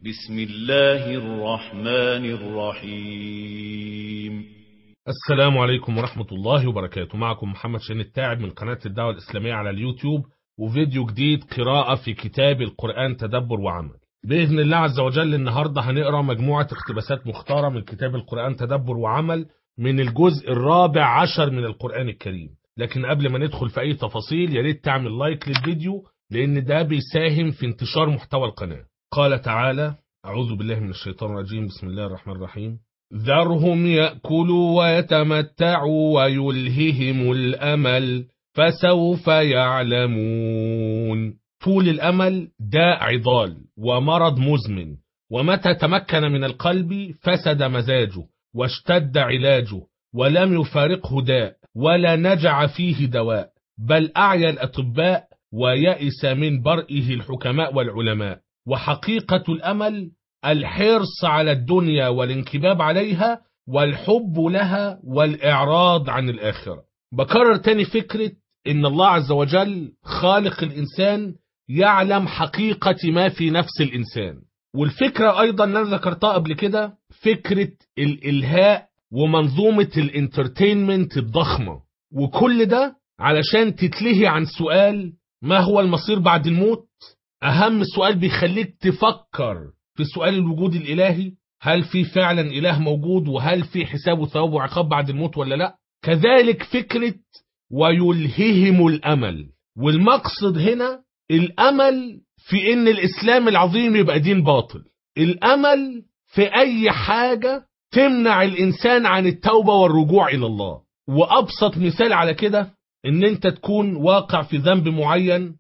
بسم الله الرحمن الرحيم. السلام عليكم ورحمة الله وبركاته. معكم محمد شاهين التاعب من قناة الدعوة الإسلامية على اليوتيوب، وفيديو جديد قراءة في كتاب القرآن تدبر وعمل. بإذن الله عز وجل النهاردة هنقرأ مجموعة اقتباسات مختارة من كتاب القرآن تدبر وعمل من الجزء الرابع عشر من القرآن الكريم. لكن قبل ما ندخل في أي تفاصيل ياريت تعمل لايك للفيديو، لأن ده بيساهم في انتشار محتوى القناة. قال تعالى: أعوذ بالله من الشيطان الرجيم، بسم الله الرحمن الرحيم. ذرهم يأكلوا ويتمتعوا ويلههم الأمل فسوف يعلمون. طول الأمل داء عضال ومرض مزمن، ومتى تمكن من القلب فسد مزاجه واشتد علاجه، ولم يفارقه داء ولا نجع فيه دواء، بل أعيا الأطباء ويئس من برئه الحكماء والعلماء. وحقيقة الأمل الحرص على الدنيا والانكباب عليها والحب لها والإعراض عن الآخرة. بكرر تاني فكرة إن الله عز وجل خالق الإنسان يعلم حقيقة ما في نفس الإنسان. والفكرة أيضا اللي أنا ذكرتها قبل كده، فكرة الإلهاء ومنظومة الانترتينمنت الضخمة، وكل ده علشان تتلهي عن سؤال: ما هو المصير بعد الموت؟ أهم سؤال بيخليك تفكر في سؤال الوجود الإلهي. هل في فعلا إله موجود؟ وهل في حساب وثواب وعقاب بعد الموت ولا لا؟ كذلك فكرة ويلههم الأمل. والمقصد هنا الأمل في إن الإسلام العظيم يبقى دين باطل، الأمل في أي حاجة تمنع الإنسان عن التوبة والرجوع إلى الله. وأبسط مثال على كده إن أنت تكون واقع في ذنب معين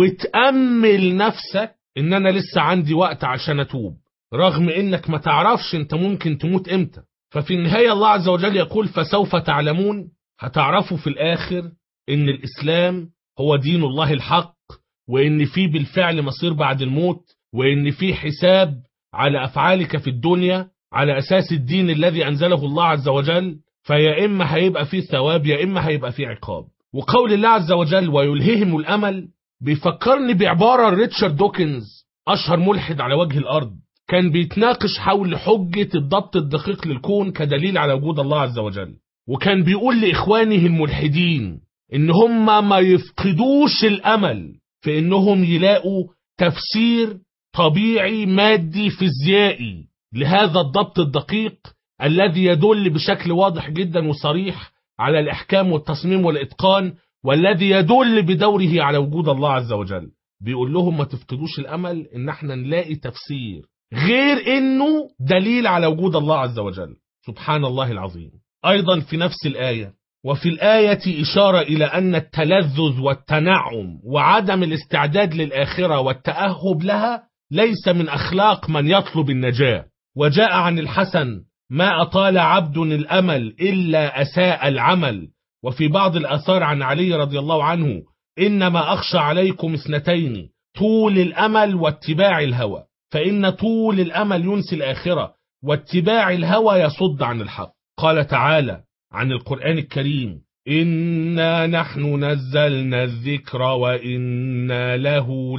وتأمل نفسك إن أنا لسه عندي وقت عشان أتوب، رغم إنك ما تعرفش أنت ممكن تموت إمتى. ففي النهاية الله عز وجل يقول: فسوف تعلمون. هتعرفوا في الآخر إن الإسلام هو دين الله الحق، وإن فيه بالفعل مصير بعد الموت، وإن فيه حساب على أفعالك في الدنيا على أساس الدين الذي أنزله الله عز وجل. فيا إما هيبقى فيه ثواب يا إما هيبقى فيه عقاب. وقول الله عز وجل ويلههم الأمل بيفكرني بعبارة ريتشارد دوكنز، أشهر ملحد على وجه الأرض، كان بيتناقش حول حجة الضبط الدقيق للكون كدليل على وجود الله عز وجل. وكان بيقول لإخوانه الملحدين إن هم ما يفقدوش الأمل في إنهم يلاقوا تفسير طبيعي مادي فيزيائي لهذا الضبط الدقيق الذي يدل بشكل واضح جدا وصريح على الإحكام والتصميم والإتقان، والذي يدل بدوره على وجود الله عز وجل. بيقول لهم ما تفقدوش الأمل إن احنا نلاقي تفسير غير إنه دليل على وجود الله عز وجل. سبحان الله العظيم. أيضا في نفس الآية: وفي الآية إشارة إلى أن التلذذ والتنعم وعدم الاستعداد للآخرة والتأهب لها ليس من أخلاق من يطلب النجاة. وجاء عن الحسن: ما أطال عبد الأمل إلا أساء العمل. وفي بعض الآثار عن علي رضي الله عنه: إنما أخشى عليكم اثنتين، طول الأمل واتباع الهوى، فإن طول الأمل ينسي الآخرة، واتباع الهوى يصد عن الحق. قال تعالى عن القرآن الكريم: إنا نحن نزلنا الذكر وإنا له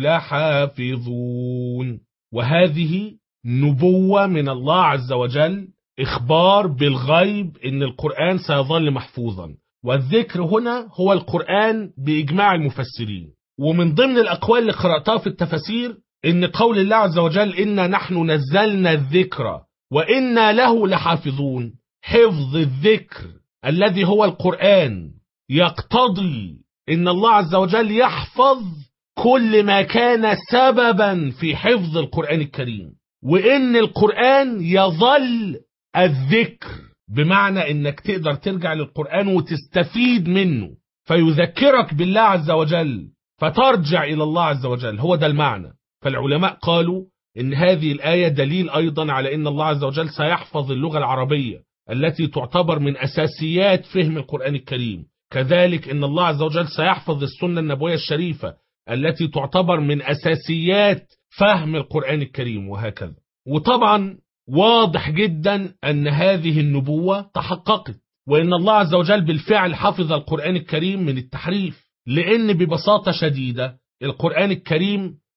لحافظون. وهذه نبوة من الله عز وجل، إخبار بالغيب إن القرآن سيظل محفوظا. والذكر هنا هو القرآن بإجماع المفسرين. ومن ضمن الأقوال اللي قرأتها في التفاسير إن قول الله عز وجل: إنا نحن نزلنا الذكر وإنا له لحافظون، حفظ الذكر الذي هو القرآن يقتضي إن الله عز وجل يحفظ كل ما كان سببا في حفظ القرآن الكريم، وإن القرآن يظل الذكر، بمعنى إنك تقدر ترجع للقرآن وتستفيد منه فيذكرك بالله عز وجل فترجع إلى الله عز وجل. هو ده المعنى. فالعلماء قالوا إن هذه الآية دليل أيضا على إن الله عز وجل سيحفظ اللغة العربية التي تعتبر من أساسيات فهم القرآن الكريم. كذلك إن الله عز وجل سيحفظ السنة النبوية الشريفة التي تعتبر من أساسيات فهم القرآن الكريم، وهكذا. وطبعا واضح جدا أن هذه النبوة تحققت، وإن الله عز وجل بالفعل حفظ القرآن الكريم من التحريف. لأن ببساطة شديدة القرآن الكريم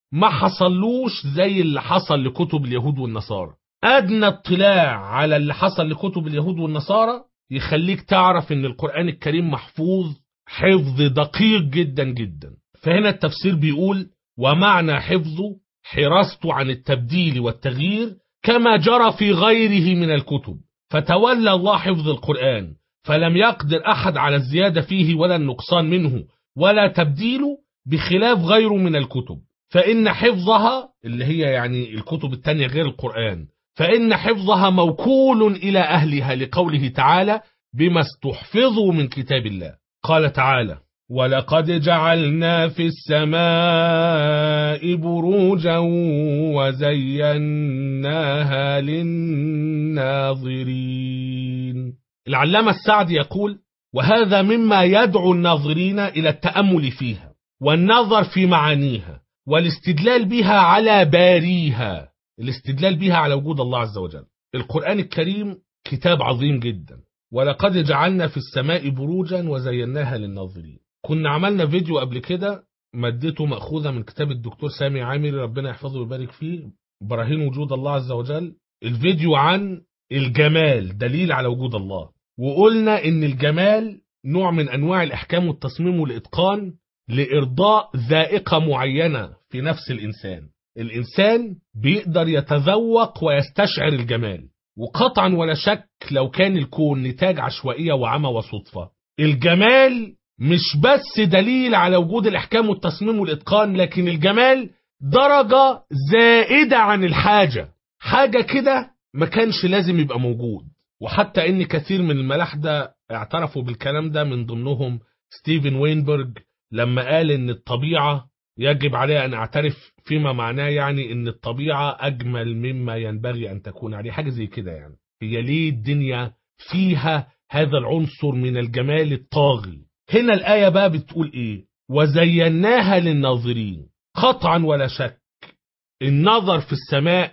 ما حصلوش زي اللي حصل لكتب اليهود والنصارى. أدنى اطلاع على اللي حصل لكتب اليهود والنصارى يخليك تعرف ان القرآن الكريم محفوظ حفظ دقيق جدا جدا. فهنا التفسير بيقول: ومعنى حفظه حرصته عن التبديل والتغيير كما جرى في غيره من الكتب، فتولى الله حفظ القرآن، فلم يقدر أحد على الزيادة فيه ولا النقصان منه ولا تبديله، بخلاف غيره من الكتب. فإن حفظها اللي هي يعني الكتب التانية غير القرآن، فإن حفظها موكول إلى أهلها، لقوله تعالى: بما استحفظوا من كتاب الله. قال تعالى: ولقد جعلنا في السماء بروجا وزيناها للناظرين. العلامة السعدي يقول: وهذا مما يدعو الناظرين إلى التأمل فيها والنظر في معانيها والاستدلال بها على باريها، الاستدلال بها على وجود الله عز وجل. القرآن الكريم كتاب عظيم جدا. ولقد جعلنا في السماء بروجا وزيناها للناظرين. كنا عملنا فيديو قبل كده مادته مأخوذة من كتاب الدكتور سامي عامري ربنا يحفظه ويبارك فيه، براهين وجود الله عز وجل. الفيديو عن الجمال، دليل على وجود الله. وقلنا ان الجمال نوع من انواع الاحكام والتصميم والاتقان لارضاء ذائقة معينة في نفس الانسان. الانسان بيقدر يتذوق ويستشعر الجمال، وقطعا ولا شك لو كان الكون نتاج عشوائية وعمى وصدفة، الجمال مش بس دليل على وجود الاحكام والتصميم والاتقان، لكن الجمال درجة زائدة عن الحاجة، حاجة كده ما كانش لازم يبقى موجود. وحتى ان كثير من الملاحدة اعترفوا بالكلام ده، من ضمنهم ستيفن وينبرغ، لما قال ان الطبيعة يجب عليها ان اعترف فيما معناه يعني ان الطبيعة اجمل مما ينبغي ان تكون عليه، حاجة زي كده. يعني هي ليه الدنيا فيها هذا العنصر من الجمال الطاغي. هنا الآية بقى بتقول ايه؟ وزيناها للناظرين. قطعا ولا شك النظر في السماء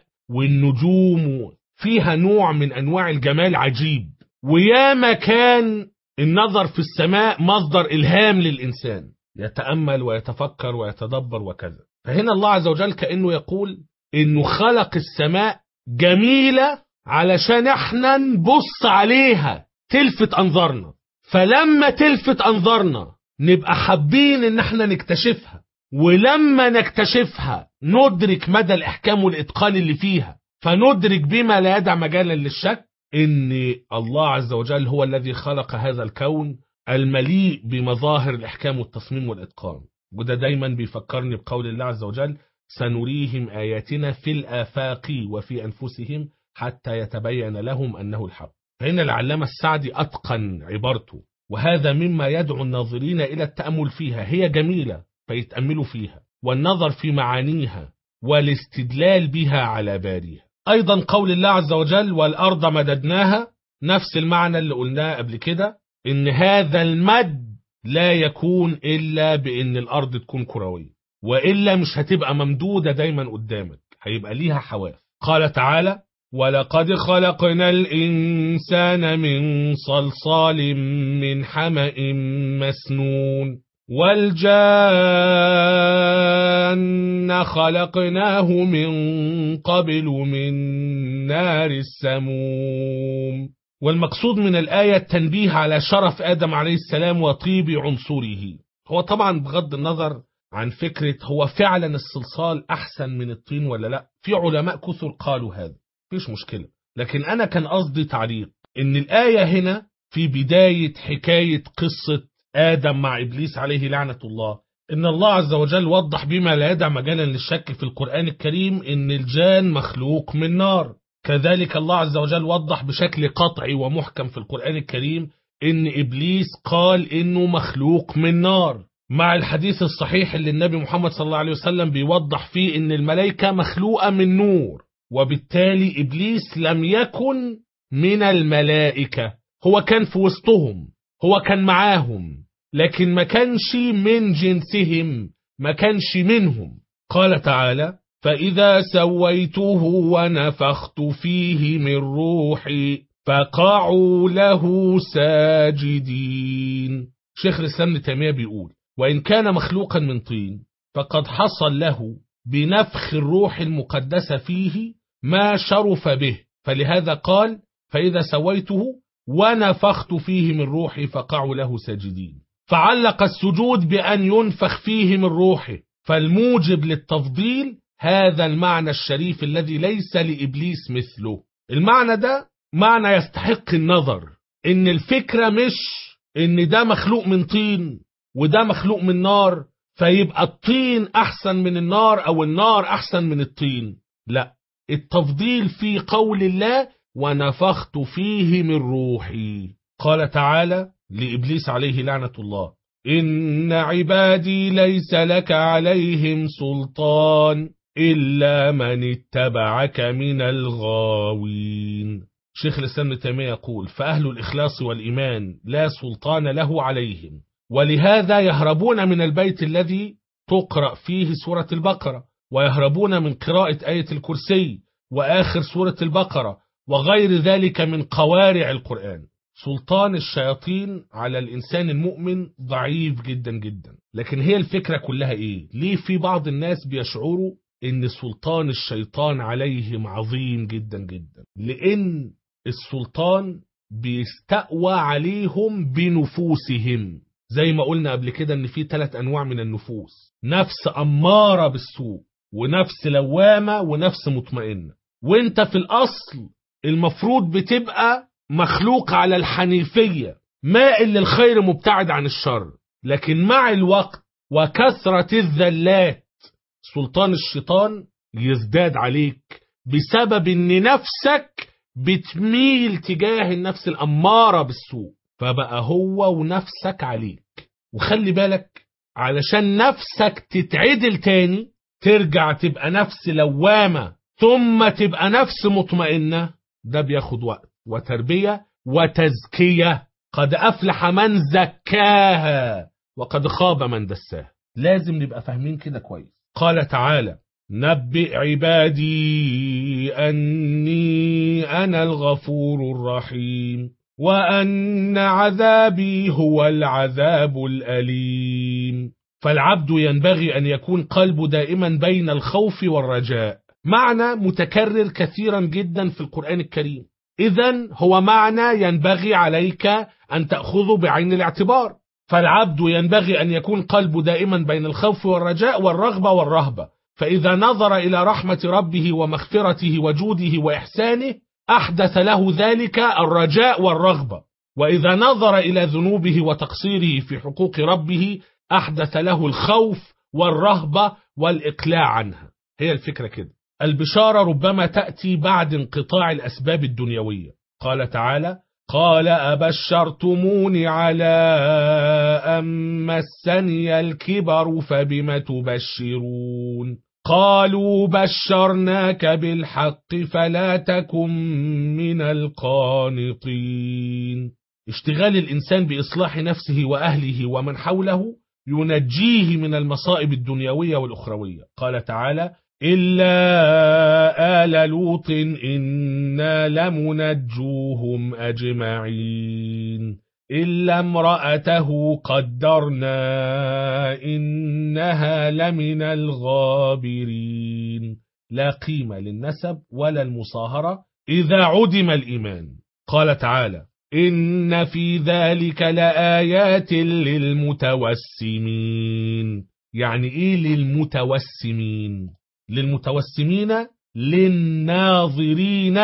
والنجوم فيها نوع من انواع الجمال عجيب، وياما كان النظر في السماء مصدر الهام للانسان يتأمل ويتفكر ويتدبر وكذا. فهنا الله عز وجل كأنه يقول انه خلق السماء جميلة علشان احنا نبص عليها تلفت انظارنا، فلما تلفت انظارنا نبقى حابين ان احنا نكتشفها، ولما نكتشفها ندرك مدى الاحكام والاتقان اللي فيها، فندرك بما لا يدع مجالا للشك ان الله عز وجل هو الذي خلق هذا الكون المليء بمظاهر الاحكام والتصميم والاتقان. وده دايما بيفكرني بقول الله عز وجل: سنريهم آياتنا في الآفاق وفي أنفسهم حتى يتبين لهم أنه الحق. فهنا العلامة السعدي أتقن عبارته: وهذا مما يدعو الناظرين إلى التأمل فيها، هي جميلة فيتأملوا فيها، والنظر في معانيها والاستدلال بها على باريها. أيضا قول الله عز وجل: والأرض مددناها، نفس المعنى اللي قلناه قبل كده، إن هذا المد لا يكون إلا بإن الأرض تكون كروية، وإلا مش هتبقى ممدودة دايما قدامك، هيبقى ليها حواف. قال تعالى: ولقد خلقنا الإنسان من صلصال من حمأ مسنون والجان خلقناه من قبل من نار السموم. والمقصود من الآية التنبيه على شرف آدم عليه السلام وطيب عنصره. هو طبعا بغض النظر عن فكرة هو فعلا الصلصال أحسن من الطين ولا لا، في علماء كثر قالوا هذا، مفيش مشكلة، لكن أنا كان قصدي تعليق إن الآية هنا في بداية حكاية قصة آدم مع إبليس عليه لعنة الله، إن الله عز وجل وضح بما لا يدع مجالا للشك في القرآن الكريم إن الجان مخلوق من نار. كذلك الله عز وجل وضح بشكل قطعي ومحكم في القرآن الكريم إن إبليس قال إنه مخلوق من نار، مع الحديث الصحيح اللي النبي محمد صلى الله عليه وسلم بيوضح فيه إن الملائكة مخلوقة من نور، وبالتالي إبليس لم يكن من الملائكة، هو كان في وسطهم، هو كان معاهم، لكن ما كانش من جنسهم، ما كانش منهم. قال تعالى: فإذا سويته ونفخت فيه من روحي فقعوا له ساجدين. شيخ الإسلام ابن تيمية بيقول: وإن كان مخلوقا من طين فقد حصل له بنفخ الروح المقدسة فيه ما شرف به، فلهذا قال فإذا سويته ونفخت فيه من روحي فقعوا له ساجدين. فعلق السجود بأن ينفخ فيه من روحه، فالموجب للتفضيل هذا المعنى الشريف الذي ليس لإبليس مثله. المعنى ده معنى يستحق النظر، إن الفكرة مش إن ده مخلوق من طين وده مخلوق من نار، فيبقى الطين أحسن من النار أو النار أحسن من الطين. لا، التفضيل في قول الله ونفخت فيه من روحي. قال تعالى لإبليس عليه لعنة الله إن عبادي ليس لك عليهم سلطان إلا من اتبعك من الغاوين. شيخ الإسلام ابن تيمية يقول فأهل الإخلاص والإيمان لا سلطان له عليهم، ولهذا يهربون من البيت الذي تقرأ فيه سورة البقرة، ويهربون من قراءة آية الكرسي وآخر سورة البقرة وغير ذلك من قوارع القرآن. سلطان الشياطين على الإنسان المؤمن ضعيف جدا جدا، لكن هي الفكرة كلها إيه؟ ليه في بعض الناس بيشعروا إن سلطان الشيطان عليهم عظيم جدا جدا؟ لأن السلطان بيستقوى عليهم بنفوسهم، زي ما قلنا قبل كده إن في 3 أنواع من النفوس: نفس أمارة بالسوء، ونفس لوامة، ونفس مطمئنة. وانت في الأصل المفروض بتبقى مخلوق على الحنيفية، مائل للخير مبتعد عن الشر، لكن مع الوقت وكثرة الذلات سلطان الشيطان يزداد عليك بسبب ان نفسك بتميل تجاه النفس الأمارة بالسوء، فبقى هو ونفسك عليك. وخلي بالك علشان نفسك تتعدل تاني، ترجع تبقى نفس لوامة ثم تبقى نفس مطمئنة، ده بياخد وقت وتربية وتزكية. قد أفلح من زكاها وقد خاب من دساها. لازم نبقى فاهمين كده كويس. قال تعالى نبئ عبادي أني أنا الغفور الرحيم وأن عذابي هو العذاب الأليم. فالعبد ينبغي أن يكون قلبه دائما بين الخوف والرجاء، معنى متكرر كثيرا جدا في القرآن الكريم. إذن هو معنى ينبغي عليك أن تأخذه بعين الاعتبار. فالعبد ينبغي أن يكون قلبه دائما بين الخوف والرجاء والرغبة والرهبة، فإذا نظر إلى رحمة ربه ومغفرته وجوده وإحسانه أحدث له ذلك الرجاء والرغبة، وإذا نظر إلى ذنوبه وتقصيره في حقوق ربه أحدث له الخوف والرهبة والإقلاع عنها. هي الفكرة كده. البشارة ربما تأتي بعد انقطاع الأسباب الدنيوية. قال تعالى قال أبشرتموني على أن مسني الكبر فبم تبشرون قالوا بشرناك بالحق فلا تكن من القانطين. اشتغال الإنسان بإصلاح نفسه وأهله ومن حوله ينجيه من المصائب الدنيوية والأخروية. قال تعالى إلا آل لوط إنا لمنجوهم أجمعين إلا امرأته قدرنا إنها لمن الغابرين. لا قيمة للنسب ولا المصاهرة إذا عدم الإيمان. قال تعالى إن في ذلك لآيات للمتوسمين. يعني إيه للمتوسمين؟ للمتوسمين للناظرين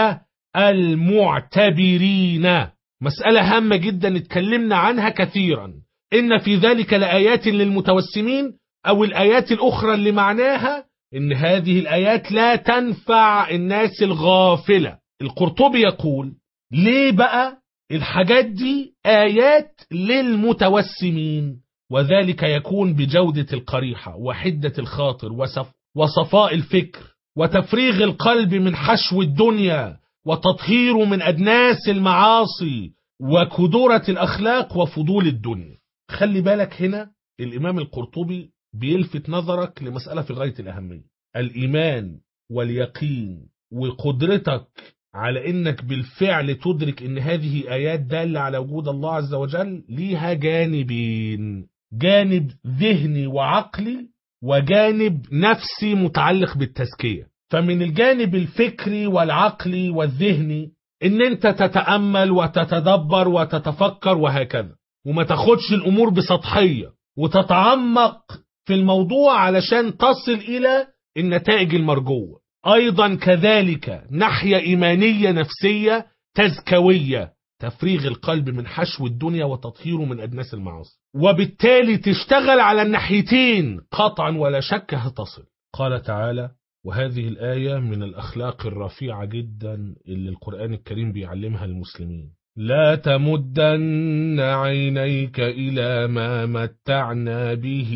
المعتبرين. مسألة هامة جدا اتكلمنا عنها كثيرا. إن في ذلك لآيات للمتوسمين، أو الآيات الأخرى اللي معناها إن هذه الآيات لا تنفع الناس الغافلة. القرطبي يقول ليه بقى الحاجات دي آيات للمتوسمين؟ وذلك يكون بجودة القريحة وحدة الخاطر وصفاء الفكر وتفريغ القلب من حشو الدنيا وتطهيره من أدناس المعاصي وكدورة الأخلاق وفضول الدنيا. خلي بالك هنا الإمام القرطبي بيلفت نظرك لمسألة في غاية الأهمية. الإيمان واليقين وقدرتك على إنك بالفعل تدرك إن هذه آيات دالة على وجود الله عز وجل ليها جانبين: جانب ذهني وعقلي وجانب نفسي متعلق بالتزكية. فمن الجانب الفكري والعقلي والذهني ان انت تتأمل وتتدبر وتتفكر وهكذا، وما تاخدش الامور بسطحية، وتتعمق في الموضوع علشان تصل الى النتائج المرجوة. ايضا كذلك ناحية ايمانية نفسية تزكوية، تفريغ القلب من حشو الدنيا وتطهيره من أدناس المعاصي، وبالتالي تشتغل على الناحيتين قطعا ولا شك هتصل. قال تعالى: وهذه الآية من الأخلاق الرفيعة جدا اللي القرآن الكريم بيعلمها المسلمين: لا تمدن عينيك إلى ما متعنا به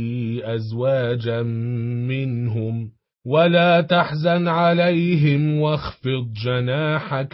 أزواجا منهم ولا تحزن عليهم واخفض جناحك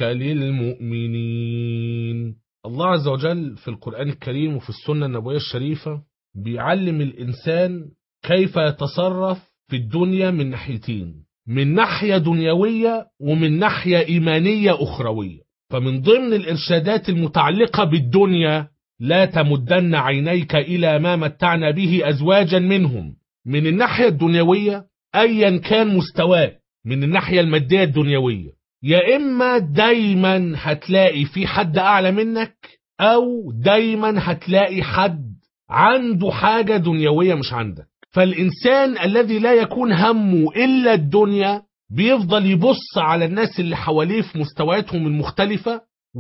للمؤمنين. الله عز وجل في القرآن الكريم وفي السنة النبوية الشريفة بيعلم الإنسان كيف يتصرف في الدنيا من ناحيتين، من ناحية دنيوية ومن ناحية إيمانية أخروية. فمن ضمن الإرشادات المتعلقة بالدنيا: لا تمدن عينيك إلى ما متعنا به أزواجا منهم، من الناحية الدنيوية أيا كان مستواك من الناحية المادية الدنيوية، يا إما دايما هتلاقي في حد أعلى منك، أو دايما هتلاقي حد عنده حاجة دنيوية مش عندك. فالإنسان الذي لا يكون همه إلا الدنيا بيفضل يبص على الناس اللي حواليه في مستوياتهم المختلفة،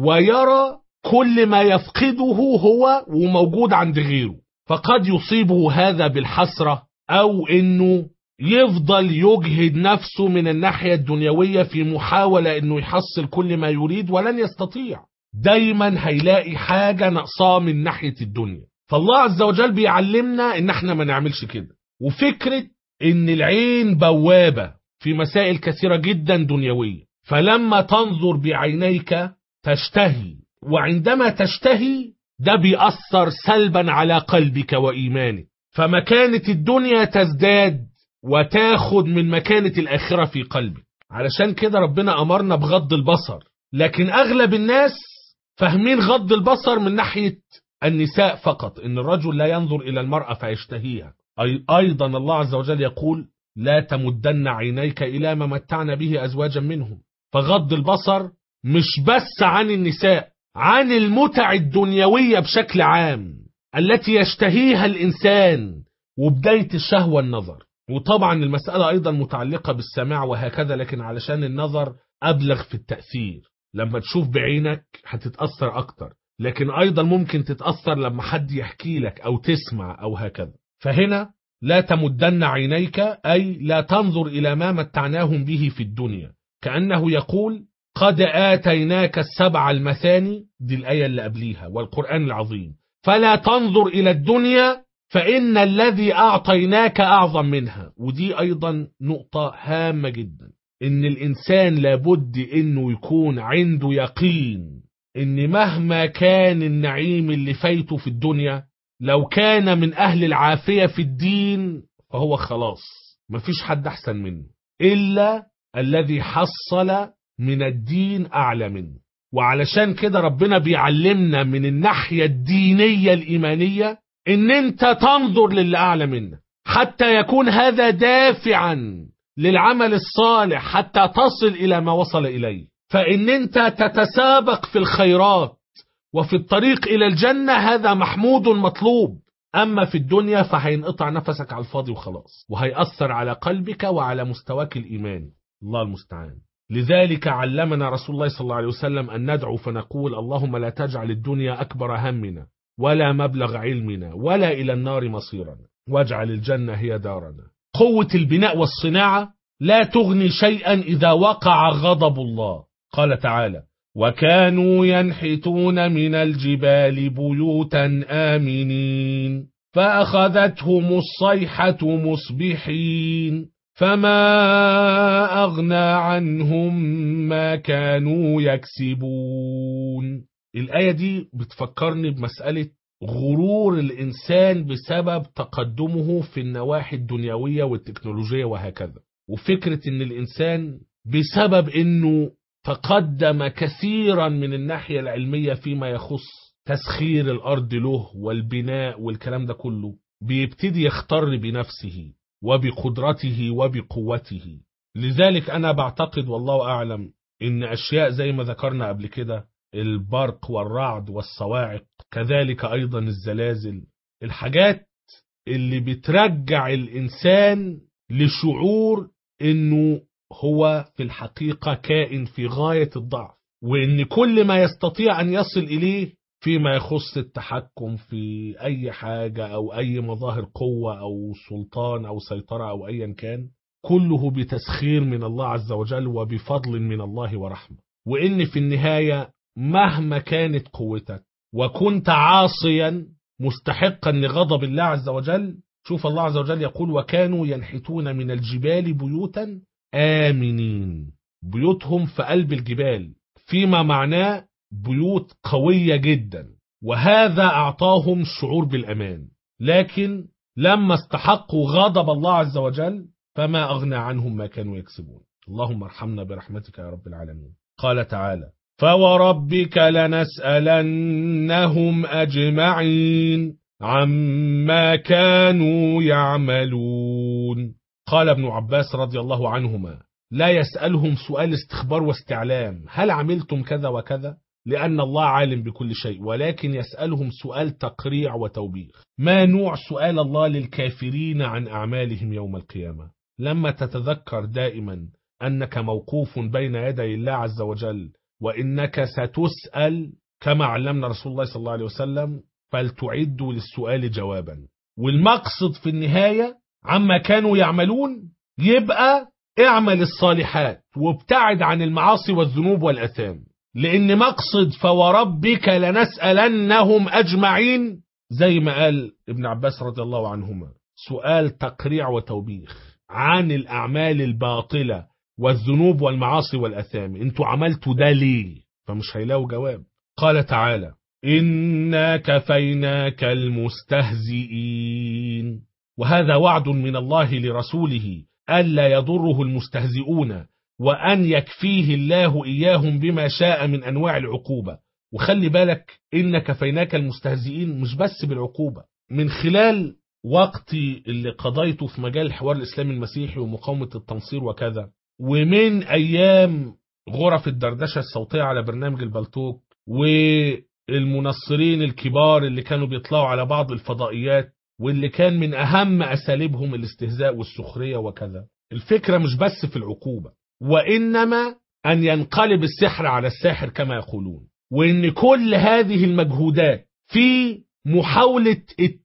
ويرى كل ما يفقده هو وموجود عند غيره، فقد يصيبه هذا بالحسرة، أو إنه يفضل يجهد نفسه من الناحية الدنيوية في محاولة إنه يحصل كل ما يريد ولن يستطيع. دايما هيلاقي حاجة نقصاه من ناحية الدنيا. فالله عز وجل بيعلمنا إن احنا ما نعملش كده. وفكرة إن العين بوابة في مسائل كثيرة جدا دنيوية، فلما تنظر بعينيك تشتهي، وعندما تشتهي ده بيأثر سلبا على قلبك وإيمانك، فمكانة الدنيا تزداد وتاخد من مكانة الآخرة في قلبك. علشان كده ربنا أمرنا بغض البصر، لكن أغلب الناس فاهمين غض البصر من ناحية النساء فقط، إن الرجل لا ينظر إلى المرأة فيشتهيها. أيضا الله عز وجل يقول: لا تمدن عينيك إلى ما متعنا به أزواجا منهم. فغض البصر مش بس عن النساء، عن المتع الدنيوية بشكل عام التي يشتهيها الإنسان، وبداية الشهوة النظر. وطبعا المسألة أيضا متعلقة بالسماع وهكذا، لكن علشان النظر أبلغ في التأثير. لما تشوف بعينك هتتأثر أكتر، لكن أيضا ممكن تتأثر لما حد يحكي لك أو تسمع أو هكذا. فهنا لا تمدن عينيك أي لا تنظر إلى ما متعناهم به في الدنيا، كأنه يقول: قد آتيناك السبع المثاني، دي الآية اللي قبليها والقرآن العظيم، فلا تنظر إلى الدنيا فإن الذي أعطيناك أعظم منها. ودي أيضا نقطة هامة جدا، إن الإنسان لابد إنه يكون عنده يقين إن مهما كان النعيم اللي فايته في الدنيا، لو كان من أهل العافية في الدين فهو خلاص مفيش حد أحسن منه، إلا الذي حصل من الدين أعلى منه. وعلشان كده ربنا بيعلمنا من الناحية الدينية الإيمانية إن أنت تنظر للي أعلى منك، حتى يكون هذا دافعا للعمل الصالح حتى تصل إلى ما وصل إليه. فإن أنت تتسابق في الخيرات وفي الطريق إلى الجنة، هذا محمود مطلوب. أما في الدنيا فهينقطع نفسك على الفاضي وخلاص، وهيأثر على قلبك وعلى مستواك الإيماني. الله المستعان. لذلك علمنا رسول الله صلى الله عليه وسلم أن ندعو فنقول: اللهم لا تجعل الدنيا أكبر همنا ولا مبلغ علمنا ولا إلى النار مصيرنا، واجعل الجنة هي دارنا. قوة البناء والصناعة لا تغني شيئا إذا وقع غضب الله. قال تعالى: وكانوا ينحتون من الجبال بيوتا آمنين فأخذتهم الصيحة مصبحين فما أغنى عنهم ما كانوا يكسبون. الآية دي بتفكرني بمسألة غرور الإنسان بسبب تقدمه في النواحي الدنيوية والتكنولوجية وهكذا، وفكرة إن الإنسان بسبب إنه تقدم كثيرا من الناحية العلمية فيما يخص تسخير الأرض له والبناء والكلام ده كله، بيبتدي يختار بنفسه وبقدرته وبقوته. لذلك أنا بعتقد والله أعلم إن أشياء زي ما ذكرنا قبل كده، البرق والرعد والصواعق، كذلك أيضا الزلازل، الحاجات اللي بترجع الإنسان لشعور إنه هو في الحقيقة كائن في غاية الضعف، وإن كل ما يستطيع أن يصل إليه فيما يخص التحكم في أي حاجة أو أي مظاهر قوة أو سلطان أو سيطرة أو أيا كان، كله بتسخير من الله عز وجل وبفضل من الله ورحمة. وإن في النهاية مهما كانت قوتك وكنت عاصيا مستحقا لغضب الله عز وجل، شوف الله عز وجل يقول: وكانوا ينحتون من الجبال بيوتا آمنين. بيوتهم في قلب الجبال، فيما معناه بيوت قوية جدا، وهذا أعطاهم شعور بالأمان. لكن لما استحقوا غضب الله عز وجل فما أغنى عنهم ما كانوا يكسبون. اللهم ارحمنا برحمتك يا رب العالمين. قال تعالى: فوربك لنسألنهم أجمعين عما كانوا يعملون. قال ابن عباس رضي الله عنهما: لا يسألهم سؤال استخبار واستعلام هل عملتم كذا وكذا، لأن الله عالم بكل شيء، ولكن يسألهم سؤال تقريع وتوبيخ. ما نوع سؤال الله للكافرين عن أعمالهم يوم القيامة؟ لما تتذكر دائما أنك موقوف بين يدي الله عز وجل، وإنك ستسأل كما علمنا رسول الله صلى الله عليه وسلم، فلتعدوا للسؤال جوابا. والمقصد في النهاية عما كانوا يعملون، يبقى اعمل الصالحات وابتعد عن المعاصي والذنوب والأثام، لأن مقصد فوربك لنسألنهم أجمعين زي ما قال ابن عباس رضي الله عنهما سؤال تقريع وتوبيخ عن الأعمال الباطلة والذنوب والمعاصي والأثام. انتوا عملتوا ده ليه؟ فمش هيلاقوا جواب. قال تعالى: إنا كفيناك المستهزئين. وهذا وعد من الله لرسوله ألا يضره المستهزئون، وأن يكفيه الله إياهم بما شاء من أنواع العقوبة. وخلي بالك، إن كفيناك المستهزئين مش بس بالعقوبة. من خلال وقتي اللي قضيته في مجال الحوار الإسلامي المسيحي ومقاومة التنصير وكذا، ومن أيام غرف الدردشة الصوتية على برنامج البلتوك، والمنصرين الكبار اللي كانوا بيطلعوا على بعض الفضائيات، واللي كان من أهم أساليبهم الاستهزاء والسخرية وكذا، الفكرة مش بس في العقوبة، وإنما أن ينقلب السحر على الساحر كما يقولون. وإن كل هذه المجهودات في محاولة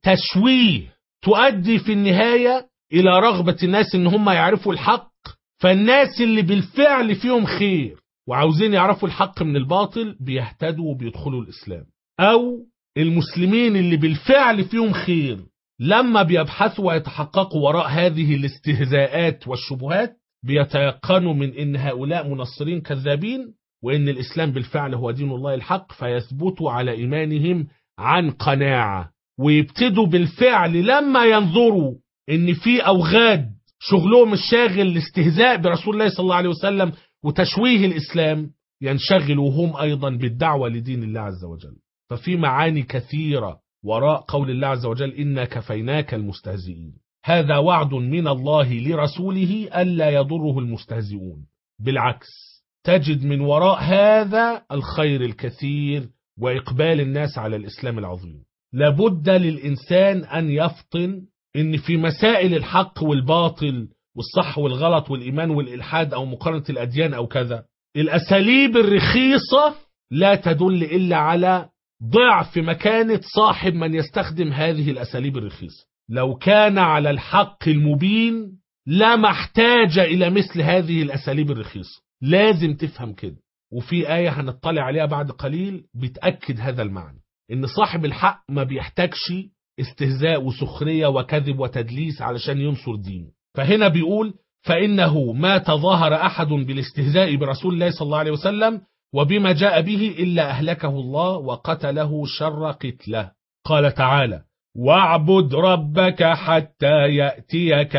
التشويه تؤدي في النهاية إلى رغبة الناس إن هم يعرفوا الحق. فالناس اللي بالفعل فيهم خير وعاوزين يعرفوا الحق من الباطل بيهتدوا وبيدخلوا الإسلام، أو المسلمين اللي بالفعل فيهم خير لما بيبحثوا ويتحققوا وراء هذه الاستهزاءات والشبهات بيتيقنوا من إن هؤلاء منصرين كذابين، وإن الإسلام بالفعل هو دين الله الحق، فيثبتوا على إيمانهم عن قناعة، ويبتدوا بالفعل لما ينظروا إن في أوغاد شغلهم الشاغل الاستهزاء برسول الله صلى الله عليه وسلم وتشويه الإسلام، ينشغلوا هم أيضا بالدعوة لدين الله عز وجل. ففي معاني كثيرة وراء قول الله عز وجل: إنا كفيناك المستهزئين. هذا وعد من الله لرسوله ألا يضره المستهزئون، بالعكس تجد من وراء هذا الخير الكثير وإقبال الناس على الإسلام العظيم. لابد للإنسان أن يفطن إن في مسائل الحق والباطل والصح والغلط والإيمان والإلحاد أو مقارنة الأديان أو كذا، الأساليب الرخيصة لا تدل إلا على ضعف مكانة صاحب من يستخدم هذه الأساليب الرخيصة. لو كان على الحق المبين لا احتاج إلى مثل هذه الأساليب الرخيصة. لازم تفهم كده. وفي آية هنطلع عليها بعد قليل بتأكد هذا المعنى، إن صاحب الحق ما بيحتاجش استهزاء وسخرية وكذب وتدليس علشان ينصر دينه. فهنا بيقول: فإنه ما تظاهر أحد بالاستهزاء برسول الله صلى الله عليه وسلم وبما جاء به إلا أهلكه الله وقتله شر قتله. قال تعالى: واعبد ربك حتى يأتيك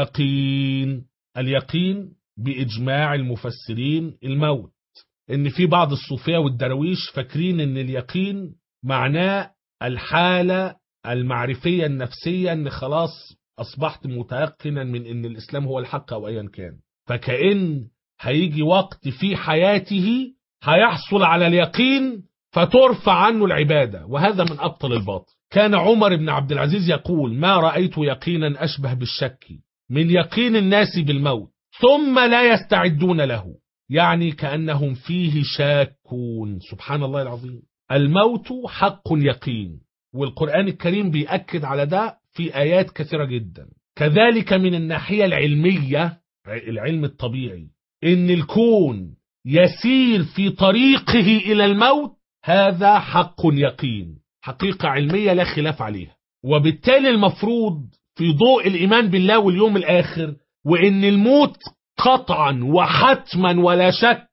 اليقين. اليقين بإجماع المفسرين الموت. إن في بعض الصوفية والدرويش فاكرين إن اليقين معناه الحالة المعرفية النفسية، إن خلاص أصبحت متيقنا من إن الإسلام هو الحق أو أيا كان. فكأن هيجي وقت في حياته هيحصل على اليقين فترفع عنه العبادة، وهذا من أبطل الباطل. كان عمر بن عبد العزيز يقول: ما رأيت يقينا أشبه بالشك من يقين الناس بالموت ثم لا يستعدون له، يعني كأنهم فيه شاكون. سبحان الله العظيم. الموت حق يقين، والقرآن الكريم بيأكد على ده في آيات كثيرة جدا. كذلك من الناحية العلمية، العلم الطبيعي، إن الكون يسير في طريقه إلى الموت، هذا حق يقين، حقيقة علمية لا خلاف عليها. وبالتالي المفروض في ضوء الإيمان بالله واليوم الآخر، وإن الموت قطعا وحتما ولا شك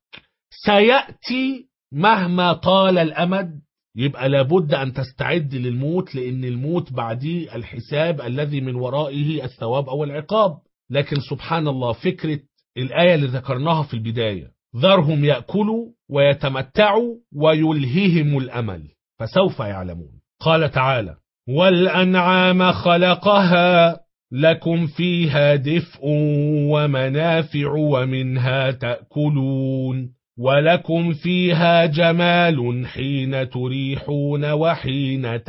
سيأتي مهما طال الأمد، يبقى لابد أن تستعد للموت، لأن الموت بعديه الحساب الذي من ورائه الثواب أو العقاب. لكن سبحان الله، فكرة الآية اللي ذكرناها في البداية: ذرهم يأكلوا ويتمتعوا ويلههم الأمل فسوف يعلمون. قال تعالى: والأنعام خلقها لكم فيها دفء ومنافع ومنها تأكلون ولكم فيها جمال حين تريحون وحين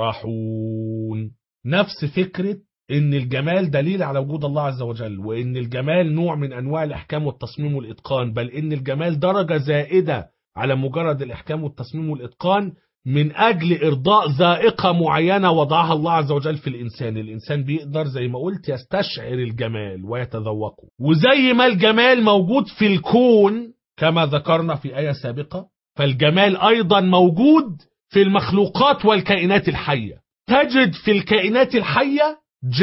تسرحون. نفس فكرة إن الجمال دليل على وجود الله عز وجل، وإن الجمال نوع من أنواع الإحكام والتصميم والإتقان، بل إن الجمال درجة زائدة على مجرد الإحكام والتصميم والإتقان من أجل إرضاء ذائقة معينة وضعها الله عز وجل في الإنسان. الإنسان بيقدر زي ما قلت يستشعر الجمال ويتذوقه، وزي ما الجمال موجود في الكون كما ذكرنا في آية سابقة، فالجمال أيضا موجود في المخلوقات والكائنات الحية. تجد في الكائنات الحية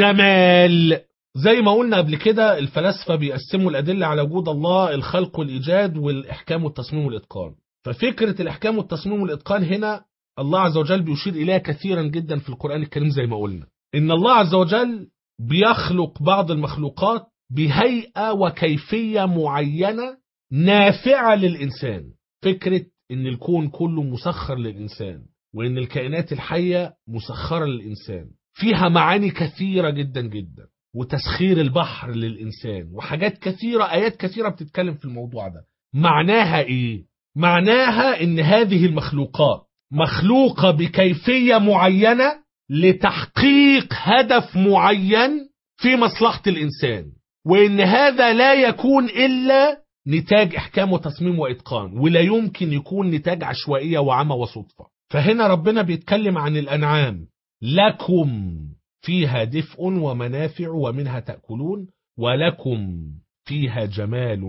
جمال. زي ما قلنا قبل كده، الفلاسفة بيقسموا الأدلة على وجود الله: الخلق والإيجاد والإحكام والتصميم والإتقان. ففكرة الإحكام والتصميم والإتقان هنا الله عز وجل بيشير إليها كثيرا جدا في القرآن الكريم. زي ما قلنا إن الله عز وجل بيخلق بعض المخلوقات بهيئة وكيفية معينة نافعة للإنسان. فكرة إن الكون كله مسخر للإنسان، وإن الكائنات الحية مسخرة للإنسان، فيها معاني كثيرة جدا جدا، وتسخير البحر للإنسان، وحاجات كثيرة، آيات كثيرة بتتكلم في الموضوع ده. معناها إيه؟ معناها إن هذه المخلوقات مخلوقة بكيفية معينة لتحقيق هدف معين في مصلحة الإنسان، وإن هذا لا يكون إلا نتاج إحكام وتصميم وإتقان، ولا يمكن يكون نتاج عشوائية وعمى وصدفة. فهنا ربنا بيتكلم عن الأنعام: لكم فيها دفء ومنافع ومنها تأكلون ولكم فيها جمال.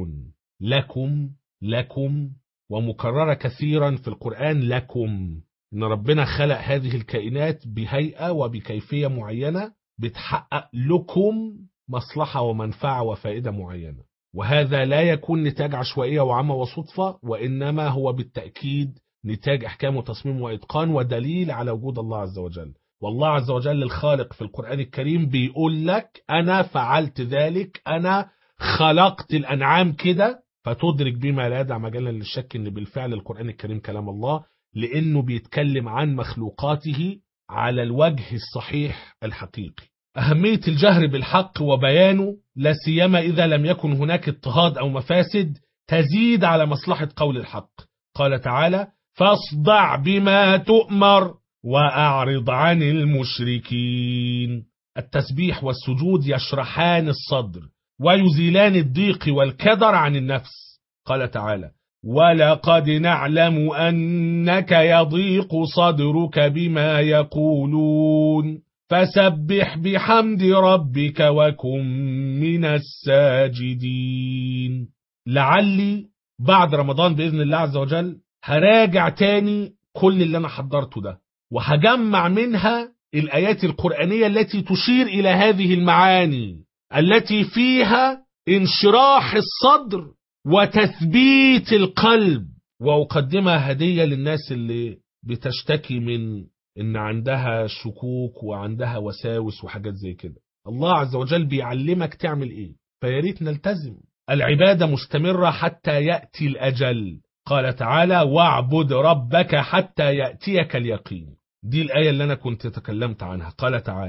لكم ومكررة كثيرا في القرآن لكم، إن ربنا خلق هذه الكائنات بهيئة وبكيفية معينة بتحقق لكم مصلحة ومنفعة وفائدة معينة، وهذا لا يكون نتاج عشوائية وعمى وصدفة، وإنما هو بالتأكيد نتاج إحكام وتصميم وإتقان ودليل على وجود الله عز وجل. والله عز وجل الخالق في القرآن الكريم بيقول لك: أنا فعلت ذلك، أنا خلقت الأنعام كده. فتدرك بما لا يدع مجالا للشك إن بالفعل القرآن الكريم كلام الله، لأنه بيتكلم عن مخلوقاته على الوجه الصحيح الحقيقي. أهمية الجهر بالحق وبيانه، لا سيما إذا لم يكن هناك اضطهاد أو مفاسد، تزيد على مصلحة قول الحق. قال تعالى: فاصدع بما تؤمر وأعرض عن المشركين. التسبيح والسجود يشرحان الصدر ويزيلان الضيق والكدر عن النفس. قال تعالى: ولقد نعلم أنك يضيق صدرك بما يقولون فسبح بحمد ربك وكن من الساجدين. لعلي بعد رمضان بإذن الله عز وجل هراجع تاني كل اللي أنا حضرته ده، وهجمع منها الآيات القرآنية التي تشير إلى هذه المعاني، التي فيها انشراح الصدر وتثبيت القلب، وأقدمها هدية للناس اللي بتشتكي من إن عندها شكوك وعندها وساوس وحاجات زي كده. الله عز وجل بيعلمك تعمل إيه، فياريت نلتزم. العبادة مستمرة حتى يأتي الأجل. قال تعالى: واعبد ربك حتى يأتيك اليقين. دي الآية اللي أنا كنت تكلمت عنها. قال تعالى: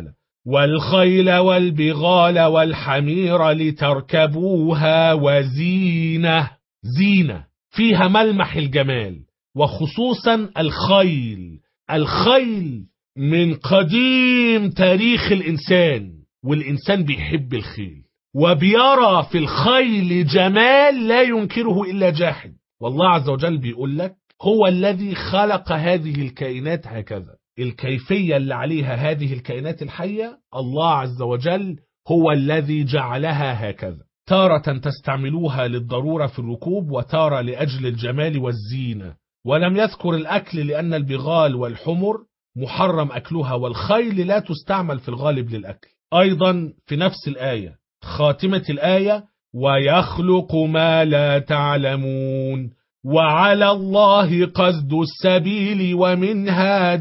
والخيل والبغال والحمير لتركبوها وزينة. زينة فيها ملمح الجمال، وخصوصا الخيل. الخيل من قديم تاريخ الإنسان، والإنسان بيحب الخيل وبيرى في الخيل جمال لا ينكره إلا جاحد. والله عز وجل بيقول لك هو الذي خلق هذه الكائنات هكذا. الكيفية اللي عليها هذه الكائنات الحية الله عز وجل هو الذي جعلها هكذا. تارة تستعملوها للضرورة في الركوب، وتارة لأجل الجمال والزينة. ولم يذكر الأكل لأن البغال والحمر محرم أكلها، والخيل لا تستعمل في الغالب للأكل. أيضا في نفس الآية خاتمة الآية ويخلق ما لا تعلمون وعلى الله قصد السبيل ومنها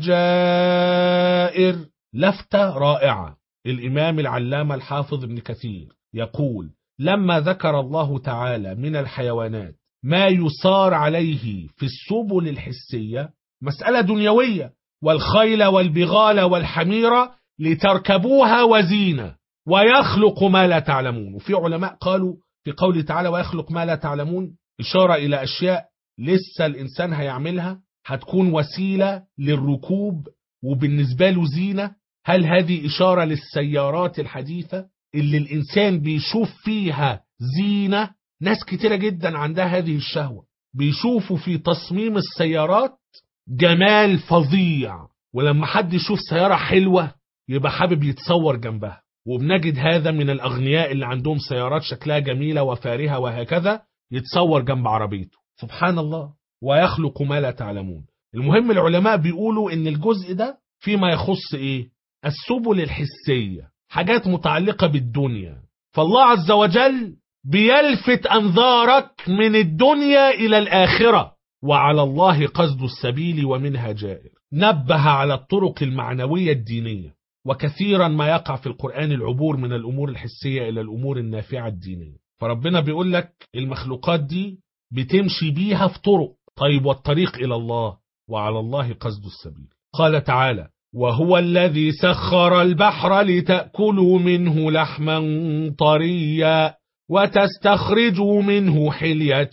جائر. لفتة رائعة. الإمام العلامة الحافظ ابن كثير يقول لما ذكر الله تعالى من الحيوانات ما يصار عليه في السبل الحسية، مسألة دنيوية، والخيل والبغال والحميرة لتركبوها وزينة ويخلق ما لا تعلمون. وفي علماء قالوا في قوله تعالى ويخلق ما لا تعلمون إشارة إلى أشياء لسه الإنسان هيعملها، هتكون وسيلة للركوب وبالنسبة له زينة. هل هذه إشارة للسيارات الحديثة اللي الإنسان بيشوف فيها زينة؟ ناس كتيرة جدا عندها هذه الشهوة، بيشوفوا في تصميم السيارات جمال فظيع، ولما حد يشوف سيارة حلوة يبقى حابب يتصور جنبها. وبنجد هذا من الأغنياء اللي عندهم سيارات شكلها جميلة وفارهة وهكذا، يتصور جنب عربيته. سبحان الله. ويخلق ما لا تعلمون. المهم العلماء بيقولوا ان الجزء ده فيما يخص ايه؟ السبل الحسية، حاجات متعلقة بالدنيا. فالله عز وجل بيلفت أنظارك من الدنيا إلى الآخرة، وعلى الله قصد السبيل ومنها جائر. نبه على الطرق المعنوية الدينية، وكثيرا ما يقع في القرآن العبور من الأمور الحسية إلى الأمور النافعة الدينية. فربنا بيقول لك المخلوقات دي بتمشي بيها في طرق. طيب والطريق إلى الله؟ وعلى الله قصد السبيل. قال تعالى وهو الذي سخر البحر لتأكلوا منه لحما طريا وتستخرجوا منه حلية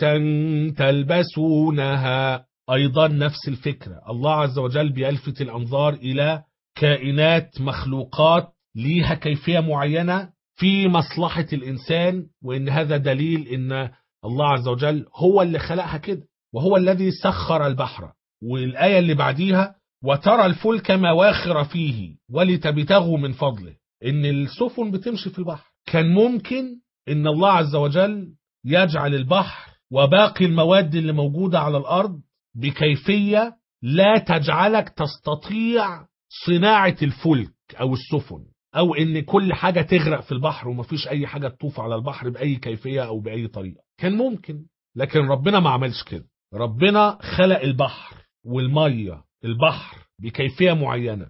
تلبسونها. أيضا نفس الفكرة، الله عز وجل بيلفت الأنظار إلى كائنات مخلوقات ليها كيفية معينة في مصلحة الإنسان، وإن هذا دليل إن الله عز وجل هو اللي خلقها كده. وهو الذي سخر البحر. والآية اللي بعديها وترى الفلك مواخر فيه ولتبتغوا من فضله، إن السفن بتمشي في البحر. كان ممكن إن الله عز وجل يجعل البحر وباقي المواد اللي موجودة على الأرض بكيفية لا تجعلك تستطيع صناعة الفلك أو السفن، أو إن كل حاجة تغرق في البحر ومفيش أي حاجة تطوف على البحر بأي كيفية أو بأي طريقة. كان ممكن، لكن ربنا ما عملش كده. ربنا خلق البحر والمية، البحر بكيفية معينة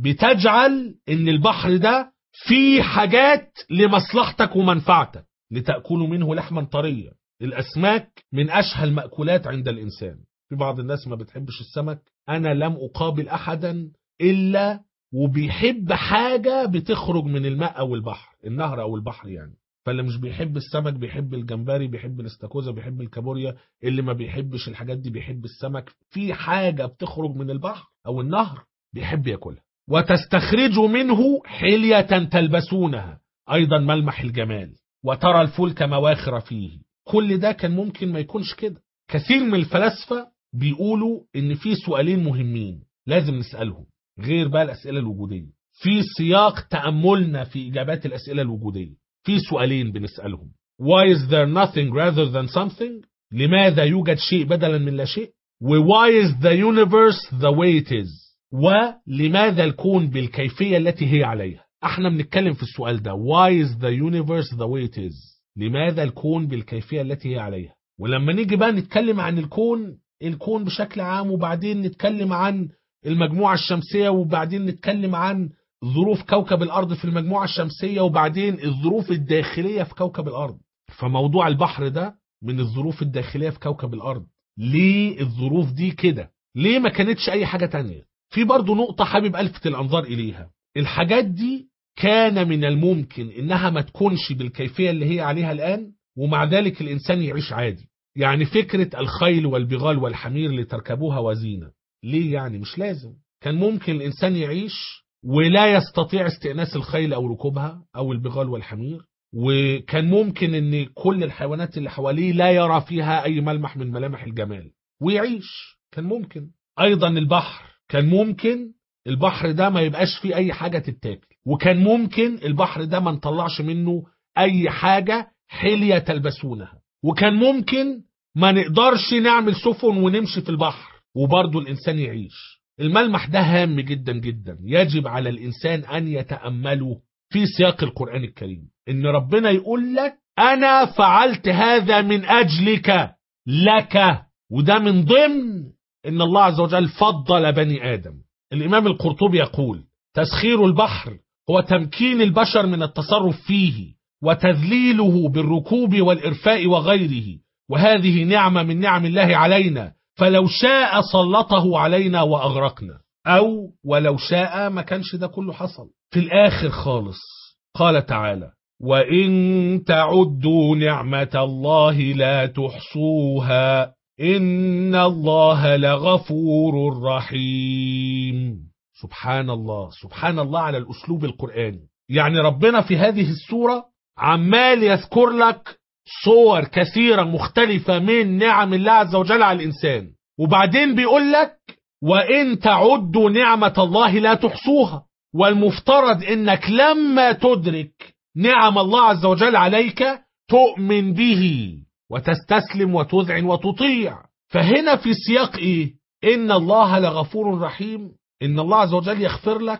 بتجعل إن البحر ده فيه حاجات لمصلحتك ومنفعتك، لتأكلوا منه لحما طريا. الأسماك من أشهى المأكولات عند الإنسان. في بعض الناس ما بتحبش السمك، أنا لم أقابل أحدا إلا وبيحب حاجة بتخرج من الماء أو البحر، النهر أو البحر يعني. فاللي مش بيحب السمك بيحب الجمبري، بيحب الاستاكوزا، بيحب الكابوريا. اللي ما بيحبش الحاجات دي بيحب السمك. في حاجة بتخرج من البحر أو النهر بيحب ياكلها. وتستخرجوا منه حلية تلبسونها، أيضا ملمح الجمال. وترى الفلك مواخر فيه. كل ده كان ممكن ما يكونش كده. كثير من الفلاسفة بيقولوا إن في سؤالين مهمين لازم نسألهم، غير بقى الأسئلة الوجودية. في سياق تأملنا في إجابات الأسئلة الوجودية في سؤالين بنسألهم: Why is there nothing rather than something؟ لماذا يوجد شيء بدلا من لا شيء؟ Why is the universe the way it is؟ ولماذا الكون بالكيفية التي هي عليها؟ احنا بنتكلم في السؤال ده. Why is the universe the way it is؟ لماذا الكون بالكيفية التي هي عليها؟ ولما نيجي بقى نتكلم عن الكون بشكل عام، وبعدين نتكلم عن المجموعة الشمسية، وبعدين نتكلم عن ظروف كوكب الأرض في المجموعة الشمسية، وبعدين الظروف الداخلية في كوكب الأرض. فموضوع البحر ده من الظروف الداخلية في كوكب الأرض. ليه الظروف دي كده؟ ليه ما كانتش أي حاجة تانية؟ في برضو نقطة حابب ألفت الأنظار إليها. الحاجات دي كان من الممكن إنها ما تكونش بالكيفية اللي هي عليها الآن، ومع ذلك الإنسان يعيش عادي. يعني فكرة الخيل والبغال والحمير لتركبوها وزينة، ليه يعني؟ مش لازم. كان ممكن الإنسان يعيش ولا يستطيع استئناس الخيل أو ركوبها أو البغال والحمير، وكان ممكن ان كل الحيوانات اللي حواليه لا يرى فيها اي ملمح من ملامح الجمال ويعيش. كان ممكن ايضا البحر، كان ممكن البحر ده ما يبقاش فيه اي حاجة تتاكل، وكان ممكن البحر ده ما نطلعش منه اي حاجة حلية تلبسونها، وكان ممكن ما نقدرش نعمل سفن ونمشي في البحر وبرضه الانسان يعيش. الملمح ده هام جدا جدا، يجب على الانسان ان يتأمله في سياق القرآن الكريم، ان ربنا يقول لك انا فعلت هذا من اجلك لك، وده من ضمن ان الله عز وجل فضل بني ادم. الامام القرطبي يقول تسخير البحر هو تمكين البشر من التصرف فيه وتذليله بالركوب والارفاء وغيره، وهذه نعمة من نعم الله علينا، فلو شاء سلطه علينا واغرقنا، او ولو شاء ما كانش ده كله حصل. في الاخر خالص قال تعالى وإن تعدوا نعمة الله لا تحصوها إن الله لغفور رحيم. سبحان الله، سبحان الله على الأسلوب القرآني. يعني ربنا في هذه السورة عمال يذكر لك صور كثيرة مختلفة من نعم الله عز وجل على الإنسان، وبعدين بيقول لك وإن تعدوا نعمة الله لا تحصوها. والمفترض إنك لما تدرك نعم الله عز وجل عليك تؤمن به وتستسلم وتذعن وتطيع. فهنا في سياق إيه؟ إن الله لغفور رحيم، إن الله عز وجل يغفر لك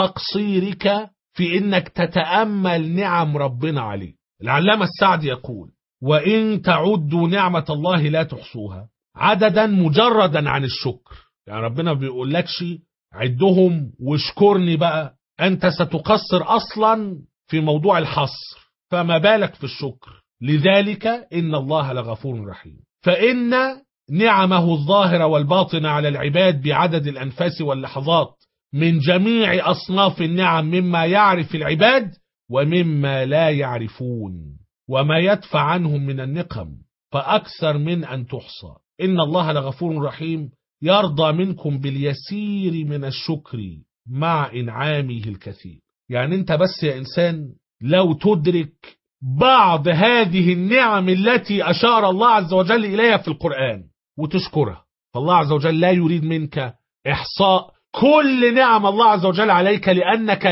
تقصيرك في إنك تتأمل نعم ربنا عليك. العلامة السعدي يقول وإن تعدوا نعمة الله لا تحصوها، عددا مجردا عن الشكر. يعني ربنا بيقول لكش عدهم واشكرني بقى، أنت ستقصر أصلا في موضوع الحصر، فما بالك في الشكر. لذلك إن الله لغفور رحيم، فإن نعمه الظاهرة والباطنة على العباد بعدد الأنفاس واللحظات من جميع أصناف النعم، مما يعرف العباد ومما لا يعرفون، وما يدفع عنهم من النقم فأكثر من أن تحصى. إن الله لغفور رحيم يرضى منكم باليسير من الشكر مع إنعامه الكثير. يعني أنت بس يا إنسان لو تدرك بعض هذه النعم التي أشار الله عز وجل إليها في القرآن وتشكرها، فالله عز وجل لا يريد منك إحصاء كل نعم الله عز وجل عليك، لأنك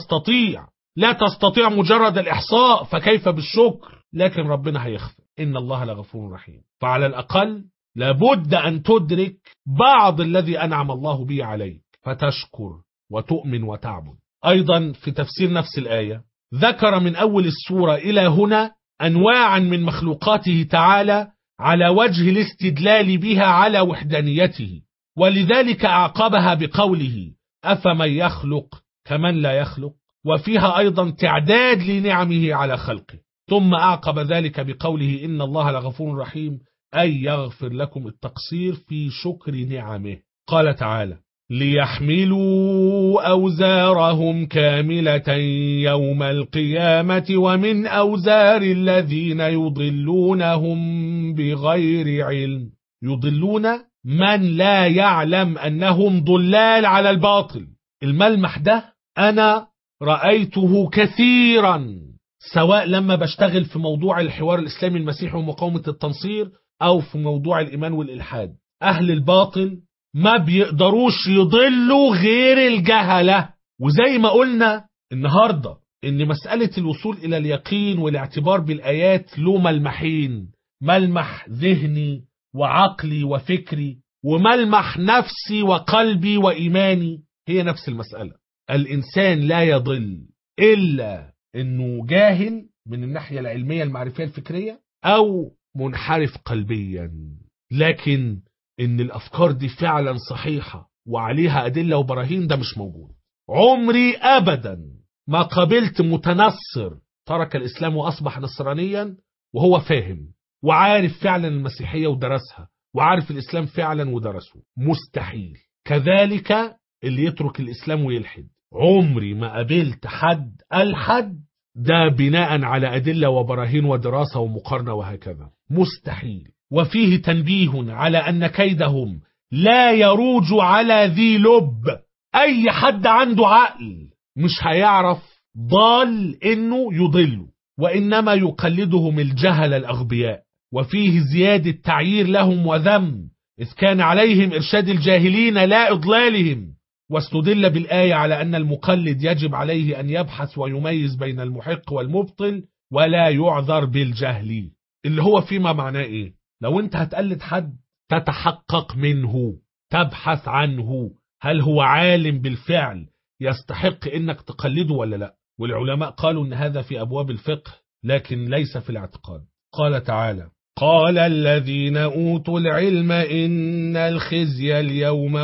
لا تستطيع مجرد الإحصاء، فكيف بالشكر؟ لكن ربنا هيغفر. إن الله لغفور رحيم. فعلى الأقل لابد أن تدرك بعض الذي أنعم الله به عليك فتشكر وتؤمن وتعبد. أيضا في تفسير نفس الآية ذكر من أول السورة إلى هنا أنواعا من مخلوقاته تعالى على وجه الاستدلال بها على وحدانيته، ولذلك أعقبها بقوله أفمن يخلق كمن لا يخلق، وفيها أيضا تعداد لنعمه على خلقه. ثم أعقب ذلك بقوله إن الله لغفور رحيم، أي يغفر لكم التقصير في شكر نعمه. قال تعالى ليحملوا أوزارهم كاملة يوم القيامة ومن أوزار الذين يضلونهم بغير علم. يضلون من لا يعلم أنهم ضلال على الباطل. الملمح ده أنا رأيته كثيرا، سواء لما بشتغل في موضوع الحوار الإسلامي المسيحي ومقاومة التنصير، أو في موضوع الإيمان والإلحاد. أهل الباطل ما بيقدروش يضلوا غير الجهلة. وزي ما قلنا النهاردة إن مسألة الوصول إلى اليقين والاعتبار بالآيات له ملمحين، ملمح ذهني وعقلي وفكري، وملمح نفسي وقلبي وإيماني. هي نفس المسألة. الإنسان لا يضل إلا إنه جاهل من الناحية العلمية المعرفية الفكرية أو منحرف قلبيا، لكن إن الأفكار دي فعلا صحيحة وعليها أدلة وبراهين ده مش موجود. عمري أبدا ما قابلت متنصر ترك الإسلام وأصبح نصرانيا وهو فاهم وعارف فعلا المسيحية ودرسها وعارف الإسلام فعلا ودرسه، مستحيل. كذلك اللي يترك الإسلام ويلحد عمري ما قابلت حد الحد ده بناء على أدلة وبراهين ودراسة ومقارنة وهكذا، مستحيل. وفيه تنبيه على أن كيدهم لا يروج على ذي لب. أي حد عنده عقل مش هيعرف ضال إنه يضله، وإنما يقلدهم الجهل الأغبياء. وفيه زيادة تعيير لهم وذم، إذ كان عليهم إرشاد الجاهلين لا إضلالهم. واستدل بالآية على أن المقلد يجب عليه أن يبحث ويميز بين المحق والمبطل ولا يعذر بالجهل، اللي هو فيما معناه إيه؟ لو أنت هتقلد حد تتحقق منه، تبحث عنه، هل هو عالم بالفعل يستحق إنك تقلده ولا لا. والعلماء قالوا إن هذا في أبواب الفقه لكن ليس في الاعتقاد. قال تعالى: قال الذين أوتوا العلم إن الخزي اليوم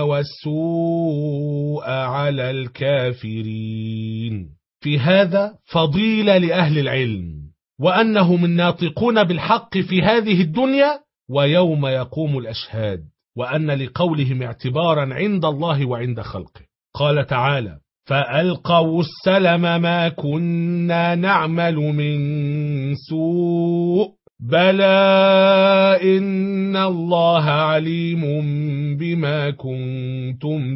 والسوء على الكافرين. في هذا فضيلة لأهل العلم، وأنهم الناطقون بالحق في هذه الدنيا ويوم يقوم الأشهاد، وأن لقولهم اعتبارا عند الله وعند خلقه. قال تعالى: فألقوا السلم ما كنا نعمل من سوء بلى إن الله عليم بما كنتم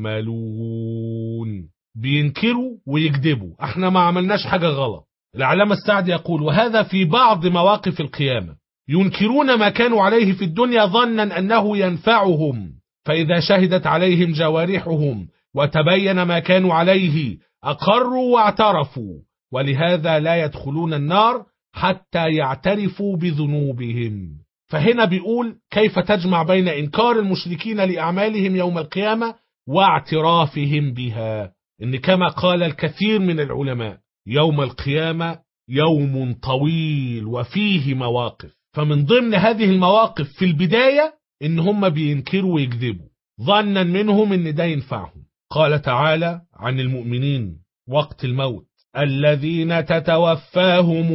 تعملون. بينكروا ويكذبوا، احنا ما عملناش حاجة غلط. العلامة السعدي يقول: وهذا في بعض مواقف القيامة، ينكرون ما كانوا عليه في الدنيا ظنا أنه ينفعهم، فإذا شهدت عليهم جوارحهم وتبين ما كانوا عليه أقروا واعترفوا، ولهذا لا يدخلون النار حتى يعترفوا بذنوبهم. فهنا بيقول: كيف تجمع بين إنكار المشركين لأعمالهم يوم القيامة واعترافهم بها؟ إن كما قال الكثير من العلماء يوم القيامة يوم طويل وفيه مواقف، فمن ضمن هذه المواقف في البداية إن هم بينكروا ويكذبوا ظنا منهم إن ده ينفعهم. قال تعالى عن المؤمنين وقت الموت: الذين تتوفاهم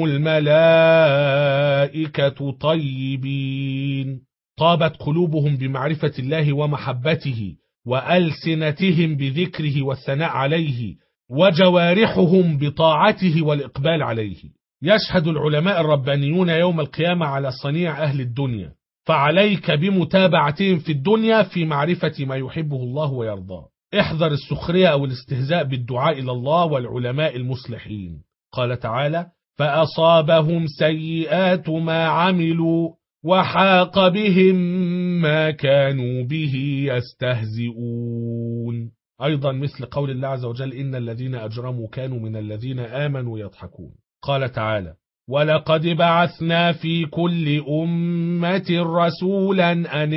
الملائكة طيبين طابت قلوبهم بمعرفة الله ومحبته، وألسنتهم بذكره والثناء عليه، وجوارحهم بطاعته والإقبال عليه. يشهد العلماء الربانيون يوم القيامة على صنيع أهل الدنيا، فعليك بمتابعتهم في الدنيا في معرفة ما يحبه الله ويرضاه. احذر السخرية أو الاستهزاء بالدعاء إلى الله والعلماء المصلحين. قال تعالى: فأصابهم سيئات ما عملوا وحاق بهم ما كانوا به يستهزئون. أيضا مثل قول الله عز وجل: إن الذين أجرموا كانوا من الذين آمنوا يضحكون. قال تعالى: ولقد بعثنا في كل أمة رسولا أن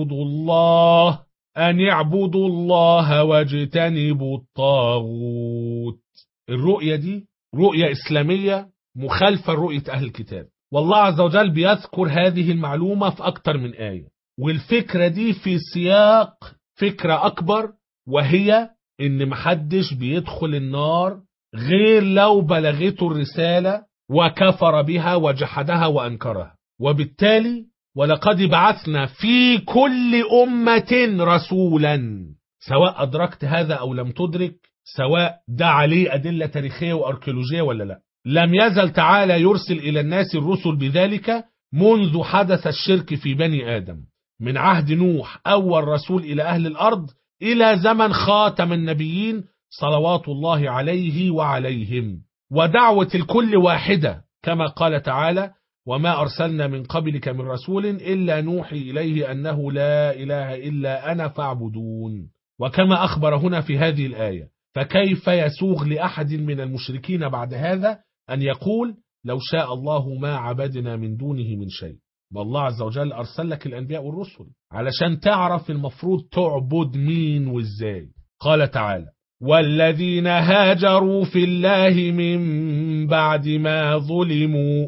اعبدوا الله واجتنبوا الطاغوت. الرؤية دي رؤية إسلامية مخالفة لرؤية أهل الكتاب، والله عز وجل بيذكر هذه المعلومة في أكتر من آية. والفكرة دي في سياق فكرة أكبر، وهي إن محدش بيدخل النار غير لو بلغته الرسالة وكفر بها وجحدها وأنكرها. وبالتالي ولقد بعثنا في كل أمة رسولا، سواء أدركت هذا أو لم تدرك، سواء ده عليه أدلة تاريخية وأركيولوجية ولا لا، لم يزل تعالى يرسل إلى الناس الرسل بذلك منذ حدث الشرك في بني آدم، من عهد نوح أول رسول إلى أهل الأرض إلى زمن خاتم النبيين صلوات الله عليه وعليهم. ودعوة الكل واحدة، كما قال تعالى: وما أرسلنا من قبلك من رسول إلا نوحي إليه أنه لا إله إلا أنا فاعبدون. وكما أخبر هنا في هذه الآية، فكيف يسوغ لأحد من المشركين بعد هذا أن يقول: لو شاء الله ما عبدنا من دونه من شيء؟ والله عز وجل أرسل لك الأنبياء والرسل علشان تعرف المفروض تعبد مين وإزاي. قال تعالى: والذين هاجروا في الله من بعد ما ظلموا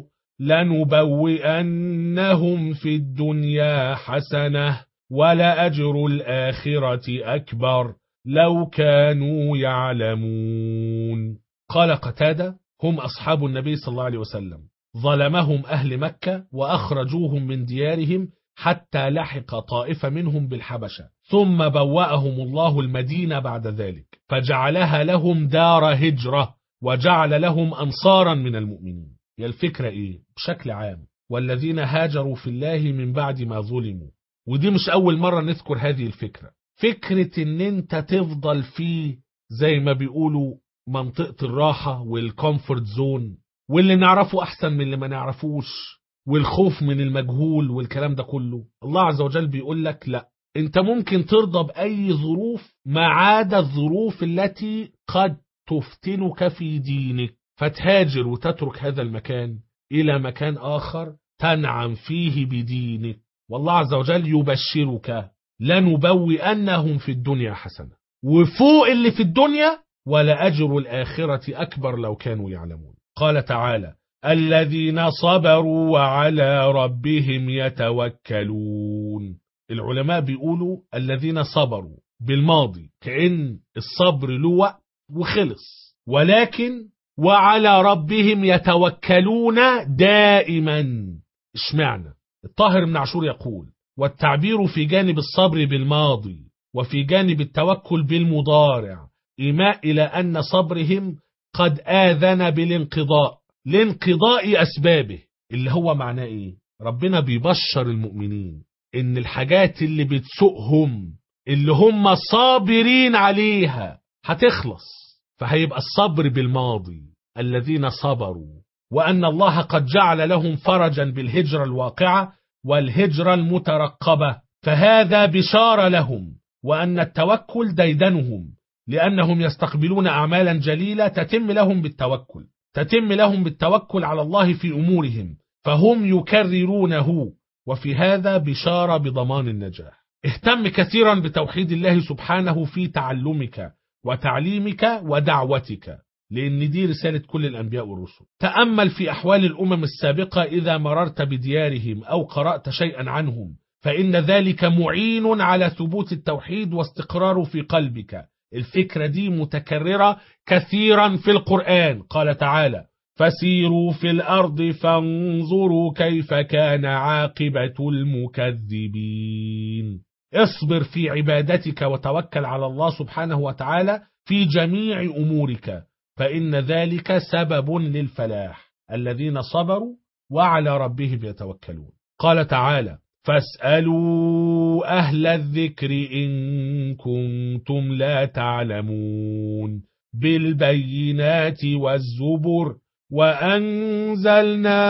لنبوئنهم في الدنيا حسنة ولأجر الآخرة أكبر لو كانوا يعلمون. قال قتادة: هم أصحاب النبي صلى الله عليه وسلم، ظلمهم أهل مكة وأخرجوهم من ديارهم حتى لحق طائفة منهم بالحبشة، ثم بوأهم الله المدينة بعد ذلك، فجعلها لهم دار هجرة، وجعل لهم أنصارا من المؤمنين. هي الفكرة إيه؟ بشكل عام، والذين هاجروا في الله من بعد ما ظلموا. ودي مش أول مرة نذكر هذه الفكرة. فكرة إن أنت تفضل فيه زي ما بيقولوا منطقة الراحة والكومفورت زون، واللي نعرفه أحسن من اللي ما نعرفوش، والخوف من المجهول والكلام ده كله. الله عز وجل بيقول لك لا، انت ممكن ترضى بأي ظروف ما عدا الظروف التي قد تفتنك في دينك، فتهاجر وتترك هذا المكان إلى مكان آخر تنعم فيه بدينك. والله عز وجل يبشرك لنبوئنهم في الدنيا حسنة، وفوق اللي في الدنيا ولأجر الآخرة أكبر لو كانوا يعلمون. قال تعالى: الذين صبروا وعلى ربهم يتوكلون. العلماء بيقولوا الذين صبروا بالماضي، كأن الصبر له وقت وخلص، ولكن وعلى ربهم يتوكلون دائما. اشمعنى؟ الطاهر بن عاشور يقول: والتعبير في جانب الصبر بالماضي وفي جانب التوكل بالمضارع إيماء إلى أن صبرهم قد آذن بالانقضاء لانقضاء أسبابه. اللي هو معناه إيه؟ ربنا بيبشر المؤمنين إن الحاجات اللي بتسوقهم اللي هم صابرين عليها هتخلص، فهيبقى الصبر بالماضي الذين صبروا، وأن الله قد جعل لهم فرجا بالهجرة الواقعة والهجرة المترقبة، فهذا بشارة لهم، وأن التوكل ديدنهم، لأنهم يستقبلون أعمالا جليلة تتم لهم بالتوكل على الله في أمورهم، فهم يكررونه، وفي هذا بشارة بضمان النجاح. اهتم كثيرا بتوحيد الله سبحانه في تعلمك وتعليمك ودعوتك، لأن دي رسالة كل الأنبياء والرسل. تأمل في أحوال الأمم السابقة إذا مررت بديارهم أو قرأت شيئا عنهم، فإن ذلك معين على ثبوت التوحيد واستقراره في قلبك. الفكرة دي متكررة كثيرا في القرآن. قال تعالى: فسيروا في الأرض فانظروا كيف كان عاقبة المكذبين. اصبر في عبادتك وتوكل على الله سبحانه وتعالى في جميع أمورك، فإن ذلك سبب للفلاح. الذين صبروا وعلى ربهم يتوكلون. قال تعالى: فاسألوا أهل الذكر إن كنتم لا تعلمون بالبينات والزبر وأنزلنا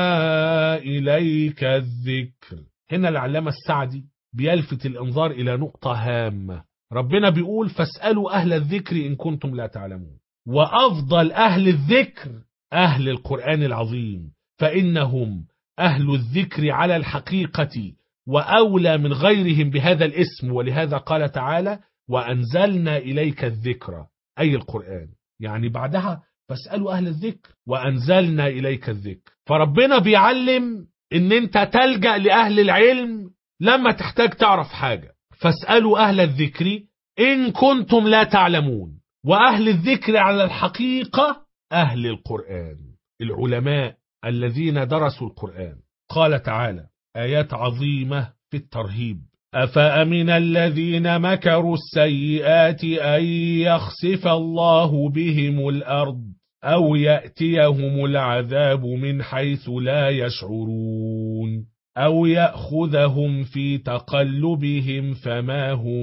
إليك الذكر. هنا العلامة السعدي بيلفت الانظار إلى نقطة هامة. ربنا بيقول: فاسألوا أهل الذكر إن كنتم لا تعلمون، وأفضل أهل الذكر أهل القرآن العظيم، فإنهم أهل الذكر على الحقيقة وأولى من غيرهم بهذا الاسم. ولهذا قال تعالى: وأنزلنا إليك الذكر، أي القرآن، يعني بعدها فاسألوا أهل الذكر وأنزلنا إليك الذكر. فربنا بيعلم إن أنت تلجأ لأهل العلم لما تحتاج تعرف حاجة. فاسألوا أهل الذكر إن كنتم لا تعلمون، وأهل الذكر على الحقيقة أهل القرآن، العلماء الذين درسوا القرآن. قال تعالى آيات عظيمة في الترهيب: أفأمن الذين مكروا السيئات أن يخسف الله بهم الأرض أو يأتيهم العذاب من حيث لا يشعرون أو يأخذهم في تقلبهم فما هم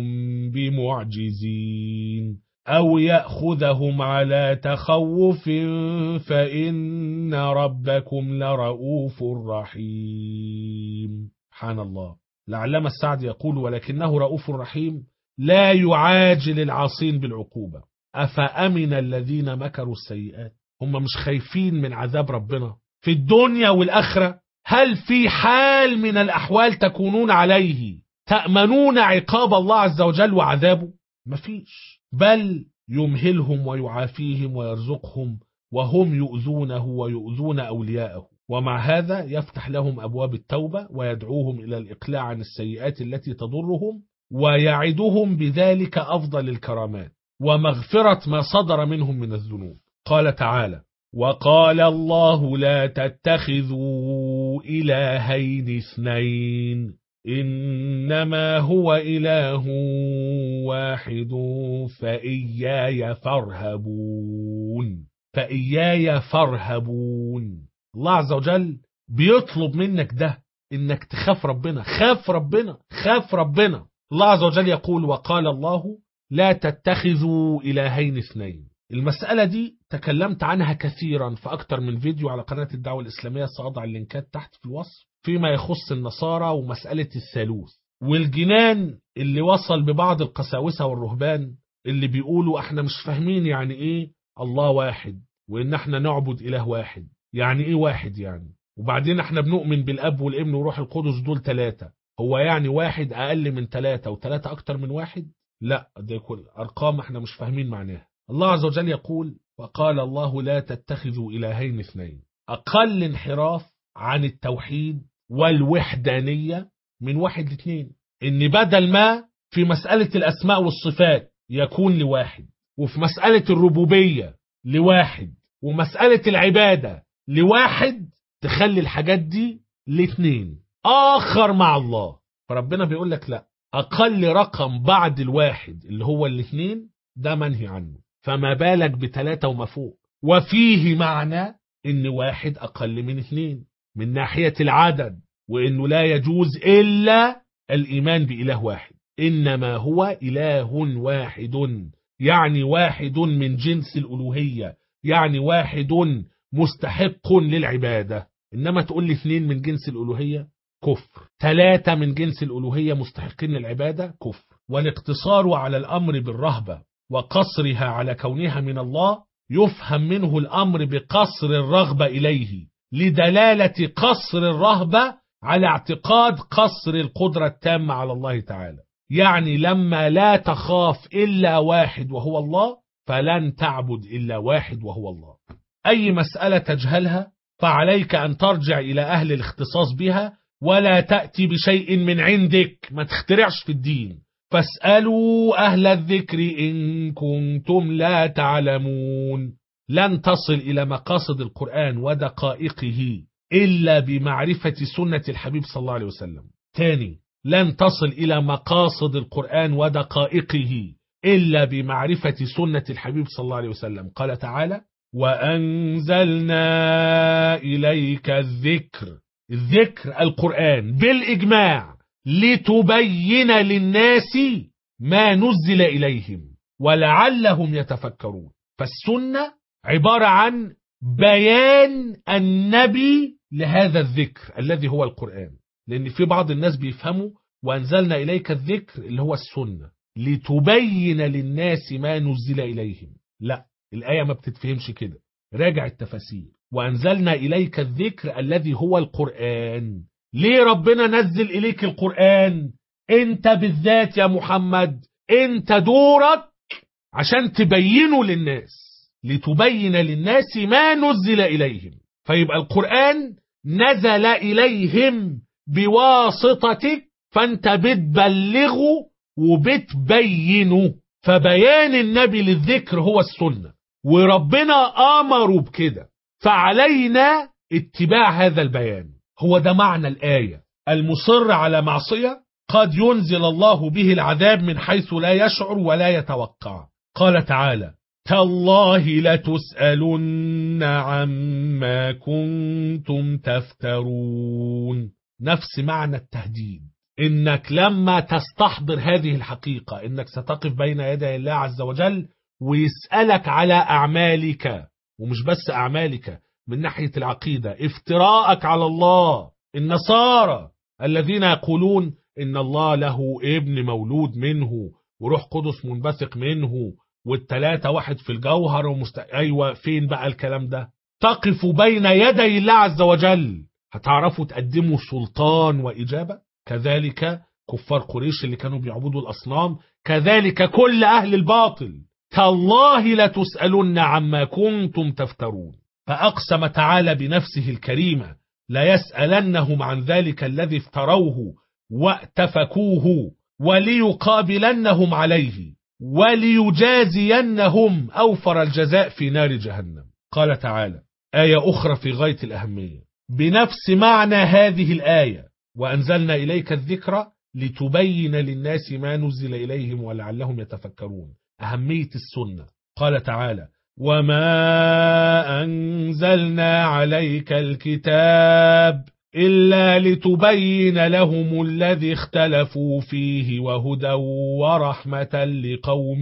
بمعجزين أو يأخذهم على تخوف فإن ربكم لرؤوف رحيم. سبحان الله. العلامة السعدي يقول: ولكنه رؤوف رحيم لا يعاجل العاصين بالعقوبة. أفأمن الذين مكروا السيئات، هم مش خايفين من عذاب ربنا في الدنيا والآخرة؟ هل في حال من الأحوال تكونون عليه تأمنون عقاب الله عز وجل وعذابه؟ مفيش، بل يمهلهم ويعافيهم ويرزقهم وهم يؤذونه ويؤذون أولياءه، ومع هذا يفتح لهم أبواب التوبة ويدعوهم إلى الإقلاع عن السيئات التي تضرهم، ويعدهم بذلك أفضل الكرامات ومغفرة ما صدر منهم من الذنوب. قال تعالى: وقال الله لا تتخذوا إلهين اثنين إنما هو إله واحد فإياي فارهبون. فإياي فارهبون. الله عز وجل بيطلب منك ده، إنك تخاف ربنا. خاف ربنا، خاف ربنا. الله عز وجل يقول: وقال الله لا تتخذوا إلهين اثنين. المسألة دي تكلمت عنها كثيرا في أكتر من فيديو على قناة الدعوة الإسلامية، سأضع اللينكات تحت في الوصف، فيما يخص النصارى ومسألة الثالوث والجنان اللي وصل ببعض القساوسة والرهبان اللي بيقولوا احنا مش فاهمين يعني ايه الله واحد، وان احنا نعبد إله واحد. يعني ايه واحد يعني؟ وبعدين احنا بنؤمن بالأب والابن وروح القدس، دول 3. هو يعني واحد أقل من 3 و3 أكتر من 1؟ لا، ده كل أرقام احنا مش فاهمين معناها. الله عز وجل يقول: وقال الله لا تتخذوا إلهين اثنين. أقل انحراف عن التوحيد والوحدانية من 1 ل2، إن بدل ما في مسألة الأسماء والصفات يكون ل1، وفي مسألة الربوبية ل1، ومسألة العبادة ل1، تخلي الحاجات دي ل2 آخر مع الله. فربنا بيقول لك لا، أقل رقم بعد 1 اللي هو ال2 ده منهي عنه، فما بالك ب3 وما فوق. وفيه معنى إن 1 أقل من 2 من ناحية العدد، وإنه لا يجوز إلا الإيمان بإله واحد. إنما هو إله واحد، يعني واحد من جنس الألوهية، يعني واحد مستحق للعبادة. إنما تقول لي 2 من جنس الألوهية، كفر. 3 من جنس الألوهية مستحقين للعبادة، كفر. والاقتصار على الأمر بالرهبة وقصرها على كونها من الله يفهم منه الأمر بقصر الرغبة إليه، لدلالة قصر الرهبة على اعتقاد قصر القدرة التامة على الله تعالى. يعني لما لا تخاف إلا واحد وهو الله، فلن تعبد إلا واحد وهو الله. أي مسألة تجهلها فعليك أن ترجع إلى أهل الاختصاص بها، ولا تأتي بشيء من عندك، ما تخترعش في الدين. فاسألوا أهل الذكر إن كنتم لا تعلمون. لن تصل إلى مقاصد القرآن ودقائقه إلا بمعرفة سنة الحبيب صلى الله عليه وسلم. تاني، لن تصل إلى مقاصد القرآن ودقائقه إلا بمعرفة سنة الحبيب صلى الله عليه وسلم. قال تعالى: وأنزلنا إليك الذكر. الذكر القرآن بالإجماع، لتبين للناس ما نزل إليهم ولعلهم يتفكرون. فالسنة عبارة عن بيان النبي لهذا الذكر الذي هو القرآن، لأن في بعض الناس بيفهموا وأنزلنا إليك الذكر اللي هو السنة لتبين للناس ما نزل إليهم. لا، الآية ما بتتفهمش كده. راجع التفاسير. وأنزلنا إليك الذكر الذي هو القرآن. ليه ربنا نزل إليك القرآن؟ انت بالذات يا محمد، انت دورك عشان تبينه للناس، لتبين للناس ما نزل إليهم. فيبقى القرآن نزل إليهم بواسطتك، فانت بتبلغه وبتبينه. فبيان النبي للذكر هو السنة، وربنا أمره بكده، فعلينا اتباع هذا البيان. هو ده معنى الآية. المصر على معصية قد ينزل الله به العذاب من حيث لا يشعر ولا يتوقع. قال تعالى: تالله لتسألن عما كنتم تفترون. نفس معنى التهديد، إنك لما تستحضر هذه الحقيقة إنك ستقف بين يدي الله عز وجل ويسألك على أعمالك، ومش بس أعمالك من ناحية العقيدة، افتراءك على الله. النصارى الذين يقولون إن الله له ابن مولود منه وروح قدس منبثق منه والثلاثة واحد في الجوهر أيوة، فين بقى الكلام ده؟ تقف بين يدي الله عز وجل هتعرفوا تقدموا سلطان وإجابة. كذلك كفار قريش اللي كانوا بيعبدوا الأصنام، كذلك كل أهل الباطل. تالله لتسألن عما كنتم تفترون. فأقسم تعالى بنفسه الكريمة: لا يسألنهم عن ذلك الذي افتروه واتفكوه وليقابلنهم عليه وليجازينهم أوفر الجزاء في نار جهنم. قال تعالى آية أخرى في غاية الأهمية بنفس معنى هذه الآية: وأنزلنا إليك الذكر لتبين للناس ما نزل إليهم ولعلهم يتفكرون. أهمية السنة. قال تعالى: وما أنزلنا عليك الكتاب إلا لتبين لهم الذي اختلفوا فيه وهدى ورحمة لقوم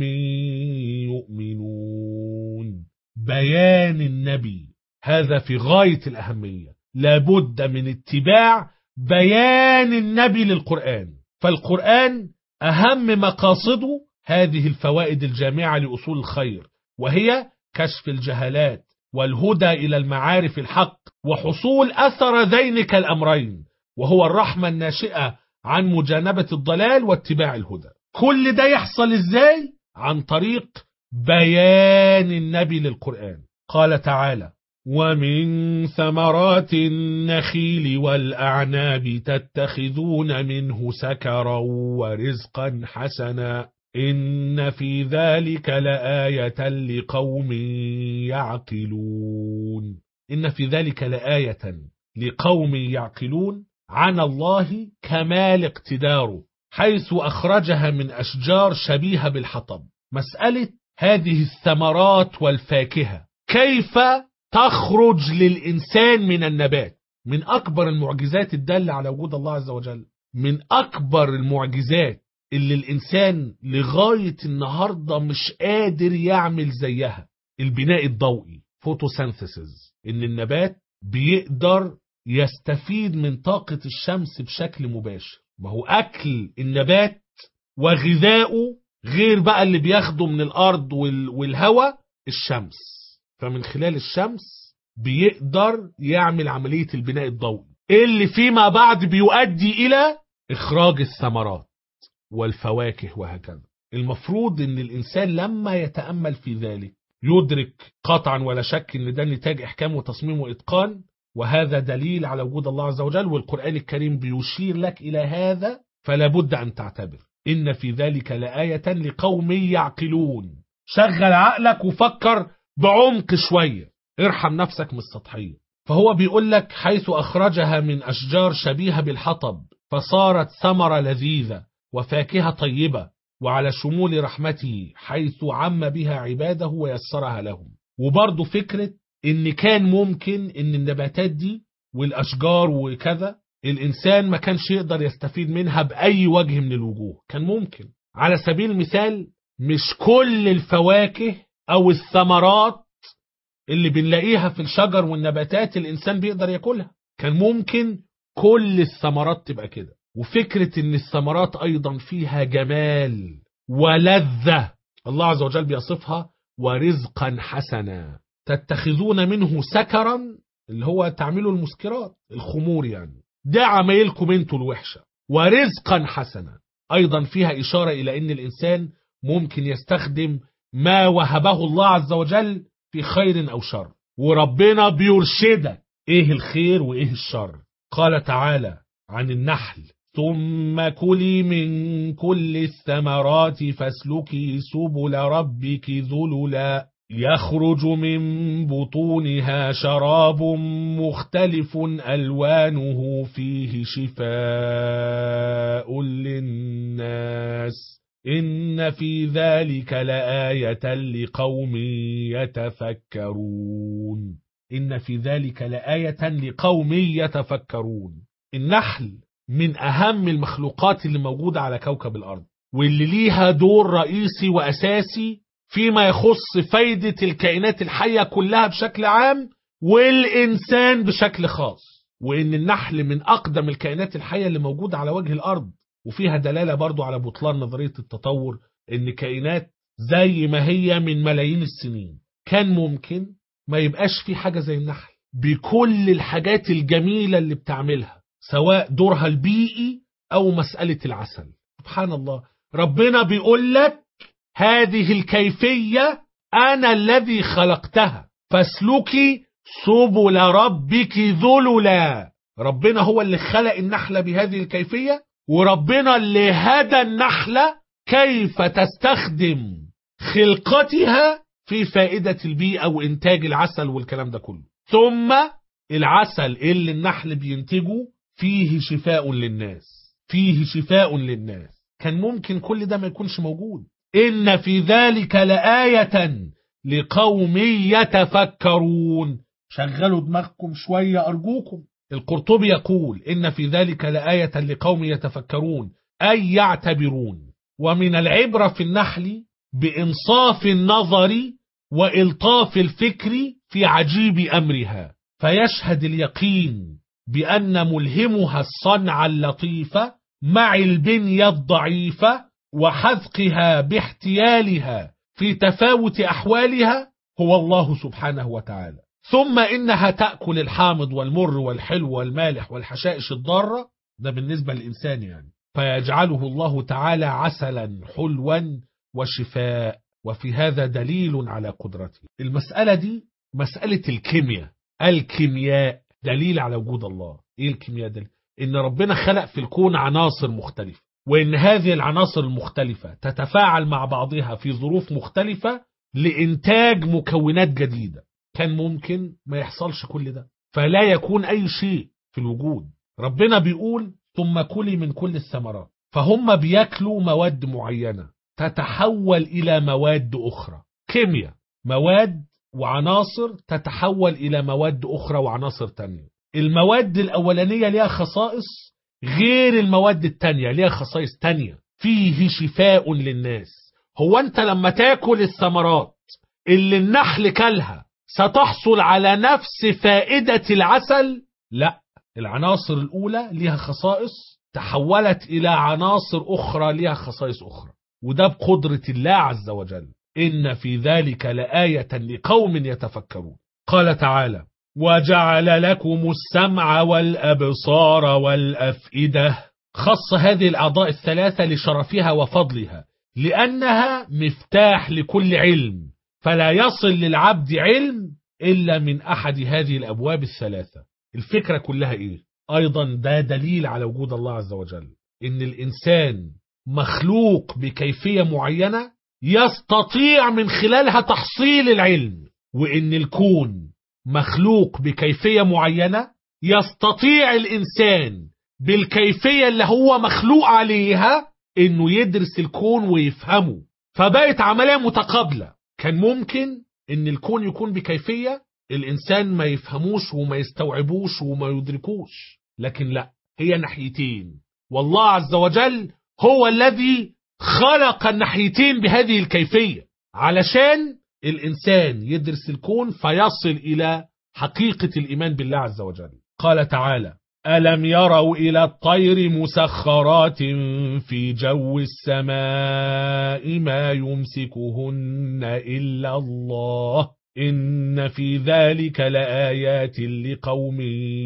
يؤمنون. بيان النبي هذا في غاية الأهمية، لابد من اتباع بيان النبي للقرآن. فالقرآن أهم مقاصده هذه الفوائد الجامعة لأصول الخير، وهي كشف الجهالات والهدى إلى المعارف الحق وحصول أثر ذينك الأمرين، وهو الرحمة الناشئة عن مجانبة الضلال واتباع الهدى. كل ده يحصل إزاي؟ عن طريق بيان النبي للقرآن. قال تعالى: ومن ثمرات النخيل والأعناب تتخذون منه سكرا ورزقا حسنا إن في ذلك لآية لقوم يعقلون. إن في ذلك لآية لقوم يعقلون عن الله كمال اقتداره، حيث أخرجها من أشجار شبيهة بالحطب. مسألة هذه الثمرات والفاكهة كيف تخرج للإنسان من النبات، من أكبر المعجزات الدالة على وجود الله عز وجل، من أكبر المعجزات اللي الإنسان لغاية النهاردة مش قادر يعمل زيها. البناء الضوئي، فوتوسينثيسيس، إن النبات بيقدر يستفيد من طاقة الشمس بشكل مباشر. ما هو أكل النبات وغذاؤه غير بقى اللي بياخده من الأرض والهواء، الشمس. فمن خلال الشمس بيقدر يعمل عملية البناء الضوئي اللي فيما بعد بيؤدي إلى إخراج الثمرات والفواكه وهكذا. المفروض ان الانسان لما يتأمل في ذلك يدرك قطعا ولا شك ان ده نتاج احكام وتصميم واتقان، وهذا دليل على وجود الله عز وجل، والقرآن الكريم بيشير لك الى هذا، فلا بد ان تعتبر. ان في ذلك لآية لقوم يعقلون. شغل عقلك وفكر بعمق شوية، ارحم نفسك من السطحية. فهو بيقول لك: حيث اخرجها من اشجار شبيهة بالحطب فصارت ثمرة لذيذة وفاكهة طيبة، وعلى شمول رحمته حيث عم بها عباده ويسرها لهم. وبرضو فكرة ان كان ممكن ان النباتات دي والاشجار وكذا الانسان ما كانش يقدر يستفيد منها بأي وجه من الوجوه. كان ممكن، على سبيل المثال، مش كل الفواكه او الثمرات اللي بنلاقيها في الشجر والنباتات الانسان بيقدر ياكلها. كان ممكن كل الثمرات تبقى كده. وفكرة ان الثمرات ايضا فيها جمال ولذة، الله عز وجل بيصفها: ورزقا حسنا تتخذون منه سكرا، اللي هو تعملوا المسكرات، الخمور يعني، ده عمايلكم انتوا الوحشة. ورزقا حسنا ايضا فيها اشارة الى ان الانسان ممكن يستخدم ما وهبه الله عز وجل في خير او شر، وربنا بيرشدك ايه الخير وايه الشر. قال تعالى عن النحل: ثم كلي من كل الثمرات فاسلكي سبل ربك ذللا يخرج من بطونها شراب مختلف ألوانه فيه شفاء للناس إن في ذلك لآية لقوم يتفكرون. إن في ذلك لآية لقوم يتفكرون. النحل من أهم المخلوقات اللي موجودة على كوكب الأرض، واللي ليها دور رئيسي وأساسي فيما يخص فايدة الكائنات الحية كلها بشكل عام والإنسان بشكل خاص. وإن النحل من أقدم الكائنات الحية اللي موجودة على وجه الأرض، وفيها دلالة برضو على بطلان نظرية التطور، إن كائنات زي ما هي من ملايين السنين كان ممكن ما يبقاش في حاجة زي النحل بكل الحاجات الجميلة اللي بتعملها، سواء دورها البيئي أو مسألة العسل. سبحان الله، ربنا بيقول لك هذه الكيفية أنا الذي خلقتها، فاسلكي سبل ربك ذللا. ربنا هو اللي خلق النحلة بهذه الكيفية، وربنا اللي هدى النحلة كيف تستخدم خلقتها في فائدة البيئة وإنتاج العسل والكلام ده كله. ثم العسل اللي النحل بينتجه فيه شفاء للناس، فيه شفاء للناس. كان ممكن كل ده ما يكونش موجود. إن في ذلك لآية لقوم يتفكرون. شغلوا دماغكم شوية أرجوكم. القرطبي يقول إن في ذلك لآية لقوم يتفكرون أي يعتبرون. ومن العبرة في النحل بإنصاف النظر وإلطاف الفكر في عجيب أمرها، فيشهد اليقين بأن ملهمها الصنع اللطيفة مع البنية الضعيفة وحذقها باحتيالها في تفاوت أحوالها هو الله سبحانه وتعالى. ثم إنها تأكل الحامض والمر والحلو والمالح والحشائش الضارة، ده بالنسبة للإنسان يعني، فيجعله الله تعالى عسلا حلوا وشفاء، وفي هذا دليل على قدرته. المسألة دي مسألة الكيمياء. الكيمياء دليل على وجود الله. إيه الكيمياء دليل؟ إن ربنا خلق في الكون عناصر مختلفة، وإن هذه العناصر المختلفة تتفاعل مع بعضها في ظروف مختلفة لإنتاج مكونات جديدة. كان ممكن ما يحصلش كل ده، فلا يكون أي شيء في الوجود. ربنا بيقول ثم كلي من كل الثمرات، فهم بياكلوا مواد معينة تتحول إلى مواد أخرى. كيمياء، مواد وعناصر تتحول إلى مواد أخرى وعناصر تانية. المواد الأولانية لها خصائص غير المواد التانية، لها خصائص تانية. فيه شفاء للناس. هو أنت لما تاكل الثمرات اللي النحل كلها ستحصل على نفس فائدة العسل؟ لا، العناصر الأولى لها خصائص تحولت إلى عناصر أخرى لها خصائص أخرى، وده بقدرة الله عز وجل. إن في ذلك لآية لقوم يتفكرون. قال تعالى وجعل لكم السمع والأبصار والأفئدة. خص هذه الأعضاء الثلاثة لشرفها وفضلها، لأنها مفتاح لكل علم، فلا يصل للعبد علم إلا من أحد هذه الأبواب الثلاثة. الفكرة كلها إيه؟ أيضا ده دليل على وجود الله عز وجل، إن الإنسان مخلوق بكيفية معينة يستطيع من خلالها تحصيل العلم، وإن الكون مخلوق بكيفية معينة يستطيع الإنسان بالكيفية اللي هو مخلوق عليها إنه يدرس الكون ويفهمه. فبقت عملية متقابلة. كان ممكن إن الكون يكون بكيفية الإنسان ما يفهموش وما يستوعبوش وما يدركوش، لكن لا، هي ناحيتين، والله عز وجل هو الذي خلق الناحيتين بهذه الكيفية علشان الإنسان يدرس الكون فيصل إلى حقيقة الإيمان بالله عز وجل. قال تعالى ألم يروا إلى الطير مسخرات في جو السماء ما يمسكهن إلا الله إن في ذلك لآيات لقوم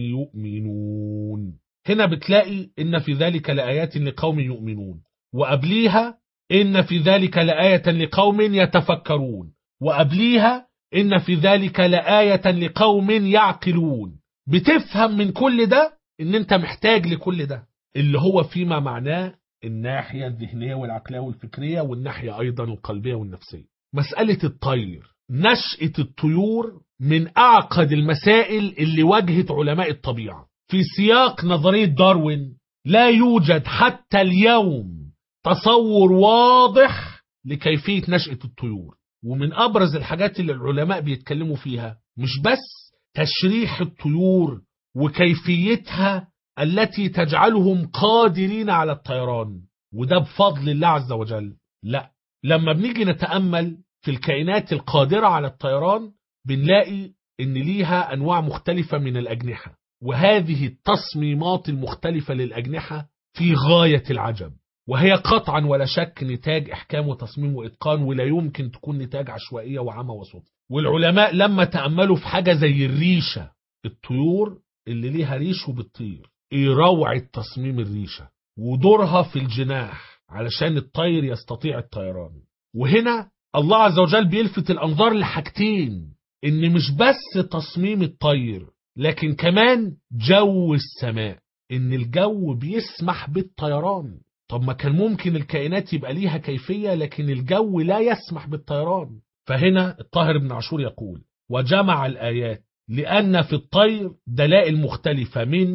يؤمنون. هنا بتلاقي إن في ذلك لآيات لقوم يؤمنون، وقبليها إن في ذلك لآية لقوم يتفكرون، وقبليها إن في ذلك لآية لقوم يعقلون. بتفهم من كل ده إن أنت محتاج لكل ده، اللي هو فيما معناه الناحية الذهنية والعقلية والفكرية، والناحية أيضا القلبية والنفسية. مسألة الطير، نشأة الطيور من أعقد المسائل اللي واجهت علماء الطبيعة. في سياق نظرية داروين لا يوجد حتى اليوم تصور واضح لكيفية نشأة الطيور، ومن أبرز الحاجات اللي العلماء بيتكلموا فيها مش بس تشريح الطيور وكيفيتها التي تجعلهم قادرين على الطيران، وده بفضل الله عز وجل. لا، لما بنيجي نتأمل في الكائنات القادرة على الطيران بنلاقي إن ليها أنواع مختلفة من الأجنحة، وهذه التصميمات المختلفة للأجنحة في غاية العجب، وهي قطعا ولا شك نتاج إحكام وتصميم وإتقان، ولا يمكن تكون نتاج عشوائية وعمى وصدفة. والعلماء لما تأملوا في حاجة زي الريشة، الطيور اللي ليها ريش وبتطير، إيه روعة تصميم الريشة ودورها في الجناح علشان الطير يستطيع الطيران. وهنا الله عز وجل بيلفت الأنظار لحاجتين، إن مش بس تصميم الطير لكن كمان جو السماء، إن الجو بيسمح بالطيران. طب ما كان ممكن الكائنات يبقى ليها كيفية لكن الجو لا يسمح بالطيران. فهنا الطاهر بن عاشور يقول وجمع الآيات لأن في الطير دلائل مختلفة من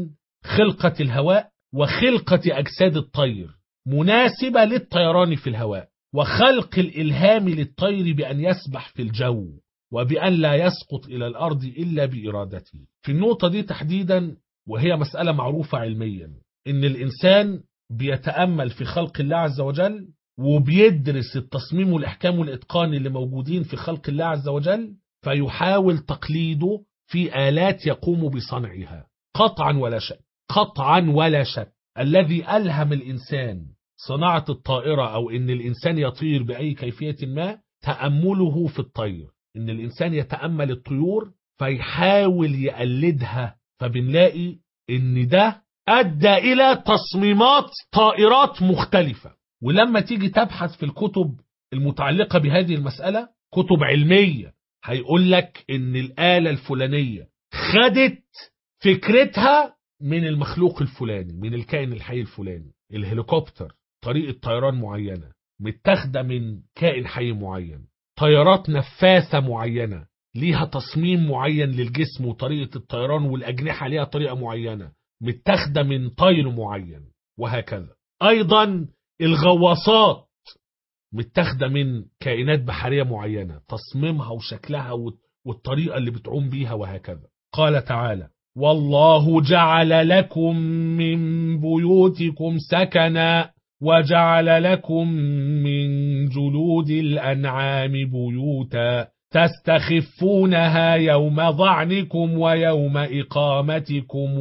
خلقة الهواء وخلقة أجساد الطير مناسبة للطيران في الهواء، وخلق الإلهام للطير بأن يسبح في الجو وبأن لا يسقط إلى الأرض إلا بإرادته. في النقطة دي تحديدا، وهي مسألة معروفة علميا، إن الإنسان بيتأمل في خلق الله عز وجل وبيدرس التصميم والإحكام والإتقان اللي موجودين في خلق الله عز وجل، فيحاول تقليده في آلات يقوم بصنعها. قطعا ولا شك، قطعا ولا شك، الذي ألهم الإنسان صناعة الطائرة أو إن الإنسان يطير بأي كيفية ما تأمله في الطير، إن الإنسان يتأمل الطيور فيحاول يقلدها، فبنلاقي إن ده أدى إلى تصميمات طائرات مختلفة. ولما تيجي تبحث في الكتب المتعلقة بهذه المسألة، كتب علمية، هيقول لك إن الآلة الفلانية خدت فكرتها من المخلوق الفلاني، من الكائن الحي الفلاني. الهليكوبتر طريقة طيران معينة متاخدة من كائن حي معين، طيارات نفاثة معينة ليها تصميم معين للجسم وطريقة الطيران والأجنحة ليها طريقة معينة متاخدة من طير معين، وهكذا. أيضا الغواصات متاخدة من كائنات بحرية معينة، تصميمها وشكلها والطريقة اللي بتعوم بيها، وهكذا. قال تعالى: والله جعل لكم من بيوتكم سكنا وجعل لكم من جلود الأنعام بيوتا تستخفونها يوم ظعنكم ويوم إقامتكم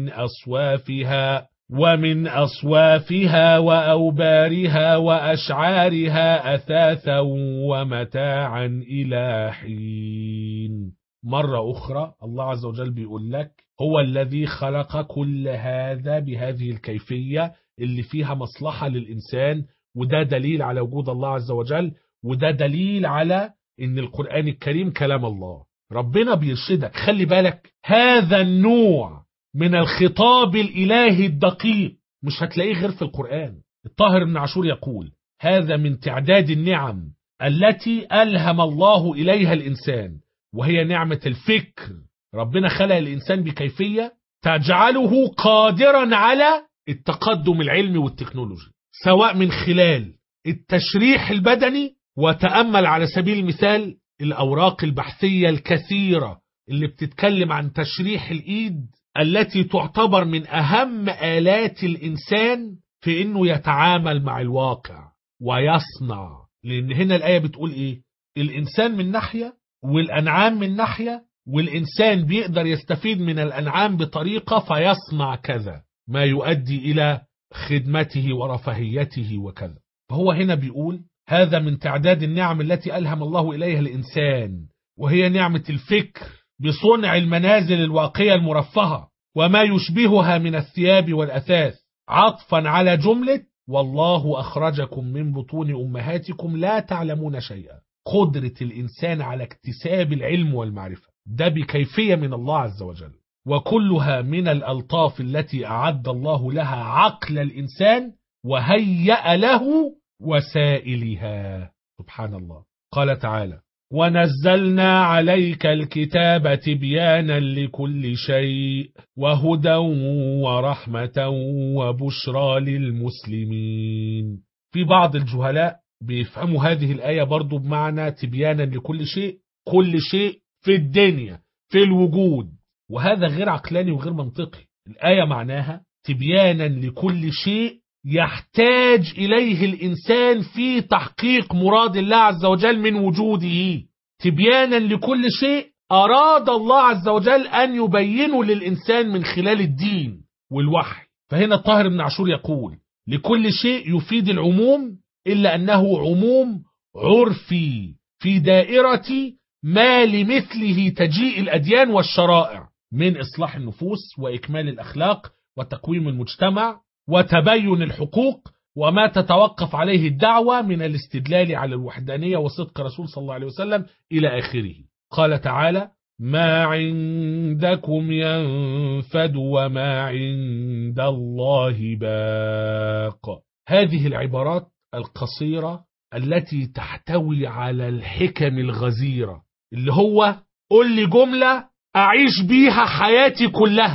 ومن أصوافها وأوبارها وأشعارها أثاثا ومتاعا إلى حين. مرة أخرى الله عز وجل بيقول لك هو الذي خلق كل هذا بهذه الكيفية اللي فيها مصلحة للإنسان، وده دليل على وجود الله عز وجل، وده دليل على إن القرآن الكريم كلام الله. ربنا بيرشدك، خلي بالك، هذا النوع من الخطاب الإلهي الدقيق مش هتلاقيه غير في القرآن. الطاهر بن عاشور يقول: هذا من تعداد النعم التي ألهم الله إليها الإنسان، وهي نعمة الفكر. ربنا خلق الإنسان بكيفية تجعله قادرا على التقدم العلمي والتكنولوجي، سواء من خلال التشريح البدني، وتأمل على سبيل المثال الأوراق البحثية الكثيرة اللي بتتكلم عن تشريح الإيد، التي تعتبر من أهم آلات الإنسان في إنه يتعامل مع الواقع ويصنع. لأن هنا الآية بتقول إيه؟ الإنسان من ناحية والأنعام من ناحية، والإنسان بيقدر يستفيد من الأنعام بطريقة فيصنع كذا ما يؤدي إلى خدمته ورفاهيته وكذا. فهو هنا بيقول هذا من تعداد النعم التي ألهم الله إليها الإنسان، وهي نعمة الفكر بصنع المنازل الواقية المرفهة وما يشبهها من الثياب والأثاث، عطفا على جملة والله أخرجكم من بطون أمهاتكم لا تعلمون شيئا. قدرة الإنسان على اكتساب العلم والمعرفة ده بكيفية من الله عز وجل، وكلها من الألطاف التي أعد الله لها عقل الإنسان وهيأ له وسائلها. سبحان الله. قال تعالى: ونزلنا عليك الكتاب تبيانا لكل شيء وهدى ورحمة وبشرى للمسلمين. في بعض الجهلاء بيفهموا هذه الآية برضو بمعنى تبيانا لكل شيء، كل شيء في الدنيا في الوجود، وهذا غير عقلاني وغير منطقي. الآية معناها تبيانا لكل شيء يحتاج إليه الإنسان في تحقيق مراد الله عز وجل من وجوده. تبيانا لكل شيء أراد الله عز وجل أن يبينه للإنسان من خلال الدين والوحي. فهنا الطاهر بن عاشور يقول لكل شيء يفيد العموم، إلا أنه عموم عرفي في دائرة ما لمثله تجيء الأديان والشرائع من إصلاح النفوس وإكمال الأخلاق وتقويم المجتمع وتبين الحقوق، وما تتوقف عليه الدعوة من الاستدلال على الوحدانية وصدق رسول صلى الله عليه وسلم إلى آخره. قال تعالى: ما عندكم ينفد وما عند الله باق. هذه العبارات القصيرة التي تحتوي على الحكم الغزيرة، اللي هو قل لي جملة أعيش بيها حياتي كلها،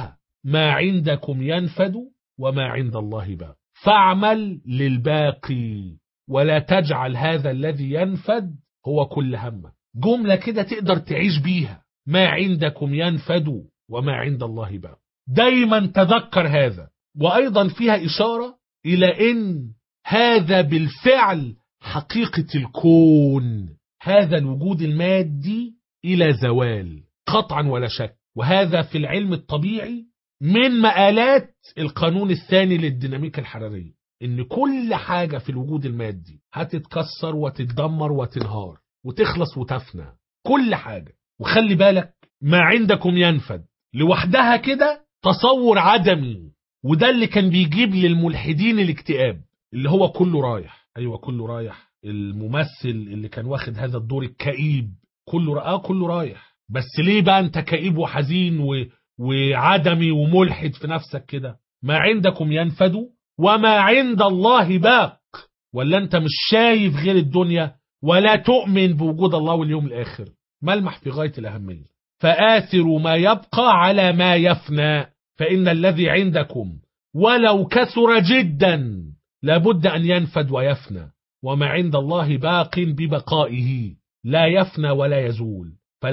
ما عندكم ينفد وما عند الله باق، فاعمل للباقي ولا تجعل هذا الذي ينفد هو كل همك. جملة كده تقدر تعيش بيها، ما عندكم ينفد وما عند الله باق. دايما تذكر هذا. وأيضا فيها إشارة إلى أن هذا بالفعل حقيقة الكون، هذا الوجود المادي إلى زوال قطعا ولا شك. وهذا في العلم الطبيعي من مآلات القانون الثاني للديناميكا الحرارية، إن كل حاجة في الوجود المادي هتتكسر وتتدمر وتنهار وتخلص وتفنى، كل حاجة. وخلي بالك ما عندكم ينفد لوحدها كده تصور عدمي، وده اللي كان بيجيب للملحدين الاكتئاب، اللي هو كله رايح. أيوة كله رايح، الممثل اللي كان واخد هذا الدور الكئيب كله رايح. بس ليه بقى انت كئيب وحزين وعدمي وملحد في نفسك كده؟ ما عندكم ينفد وما عند الله باق. ولا انت مش شايف غير الدنيا ولا تؤمن بوجود الله واليوم الآخر؟ ملمح في غاية الأهمية. فآثروا ما يبقى على ما يفنى، فإن الذي عندكم ولو كثر جدا لابد أن ينفد ويفنى، وما عند الله باق ببقائه لا يفنى ولا يزول.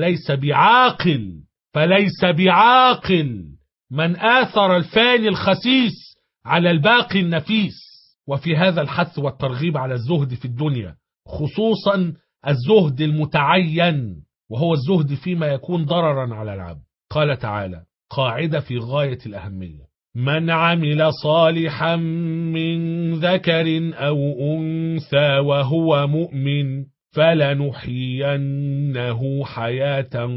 فليس بعاقل من آثر الفاني الخسيس على الباقي النفيس. وفي هذا الحث والترغيب على الزهد في الدنيا، خصوصا الزهد المتعين، وهو الزهد فيما يكون ضررا على العبد. قال تعالى قاعدة في غاية الأهمية: من عمل صالحا من ذكر أو أنثى وهو مؤمن فلنحيينه حياة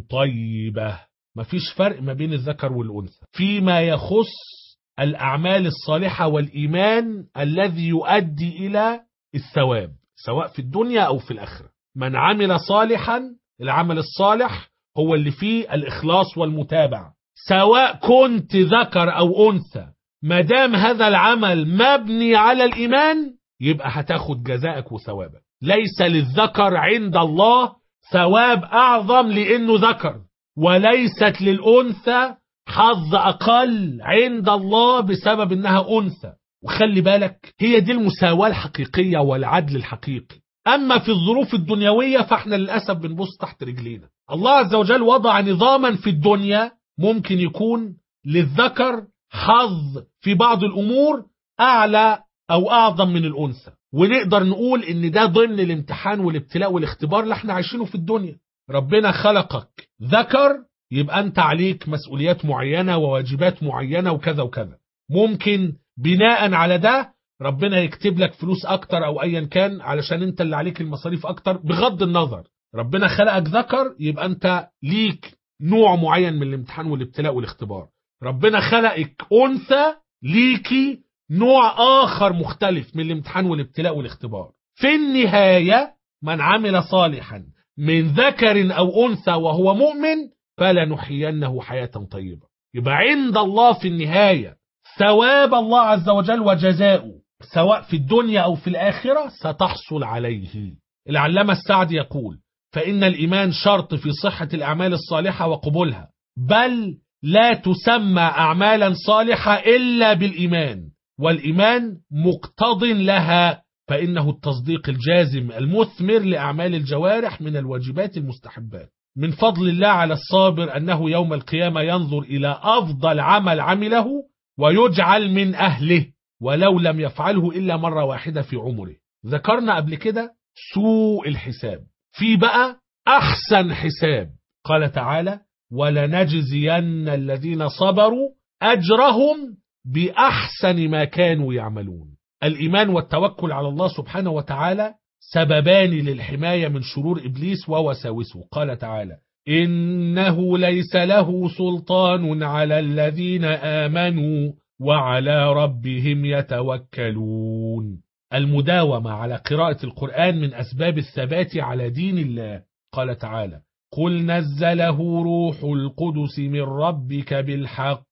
طيبة. مفيش فرق ما بين الذكر والأنثى فيما يخص الأعمال الصالحة والإيمان الذي يؤدي إلى الثواب، سواء في الدنيا أو في الآخرة. من عمل صالحا، العمل الصالح هو اللي فيه الإخلاص والمتابعة، سواء كنت ذكر أو أنثى، مدام هذا العمل مبني على الإيمان يبقى هتاخد جزاءك وثوابك. ليس للذكر عند الله ثواب أعظم لأنه ذكر، وليست للأنثى حظ أقل عند الله بسبب أنها أنثى. وخلي بالك هي دي المساواة الحقيقية والعدل الحقيقي. أما في الظروف الدنيوية فإحنا للأسف بنبص تحت رجلينا. الله عز وجل وضع نظاما في الدنيا ممكن يكون للذكر حظ في بعض الأمور أعلى أو أعظم من الأنثى، ونقدر نقول إن ده ضمن الامتحان والابتلاء والاختبار اللي احنا عايشينه في الدنيا. ربنا خلقك ذكر، يبقى أنت عليك مسؤوليات معينة وواجبات معينة وكذا وكذا. ممكن بناء على ده ربنا يكتب لك فلوس أكتر أو أيا كان علشان أنت اللي عليك المصاريف أكتر. بغض النظر، ربنا خلقك ذكر يبقى أنت ليك نوع معين من الامتحان والابتلاء والاختبار. ربنا خلقك أنثى، ليكي نوع آخر مختلف من الامتحان والابتلاء والاختبار. في النهاية من عمل صالحا من ذكر أو أنثى وهو مؤمن فلنحيينه حياة طيبة. يبقى عند الله في النهاية ثواب الله عز وجل وجزاؤه، سواء في الدنيا أو في الآخرة ستحصل عليه. العلامة السعدي يقول: فإن الإيمان شرط في صحة الأعمال الصالحة وقبولها، بل لا تسمى أعمالا صالحة إلا بالإيمان، والإيمان مقتض لها، فإنه التصديق الجازم المثمر لأعمال الجوارح من الواجبات المستحبات. من فضل الله على الصابر أنه يوم القيامة ينظر إلى أفضل عمل عمله ويجعل من أهله، ولو لم يفعله إلا مرة واحدة في عمره. ذكرنا قبل كده سوء الحساب، في بقى أحسن حساب. قال تعالى: ولنجزين الذين صبروا أجرهم بأحسن ما كانوا يعملون. الإيمان والتوكل على الله سبحانه وتعالى سببان للحماية من شرور إبليس ووساوسه. قال تعالى: إنه ليس له سلطان على الذين آمنوا وعلى ربهم يتوكلون. المداومة على قراءة القرآن من أسباب الثبات على دين الله. قال تعالى: قل نزله روح القدس من ربك بالحق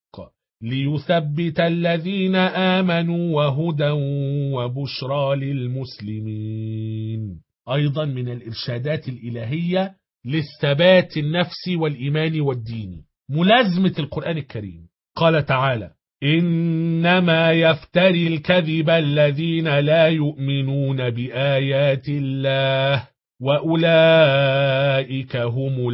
ليثبت الذين آمنوا وهدى وبشرى للمسلمين. أيضا من الإرشادات الإلهية للثبات النفسي والإيماني والديني ملازمة القرآن الكريم. قال تعالى: إنما يفتري الكذب الذين لا يؤمنون بآيات الله وأولئك هم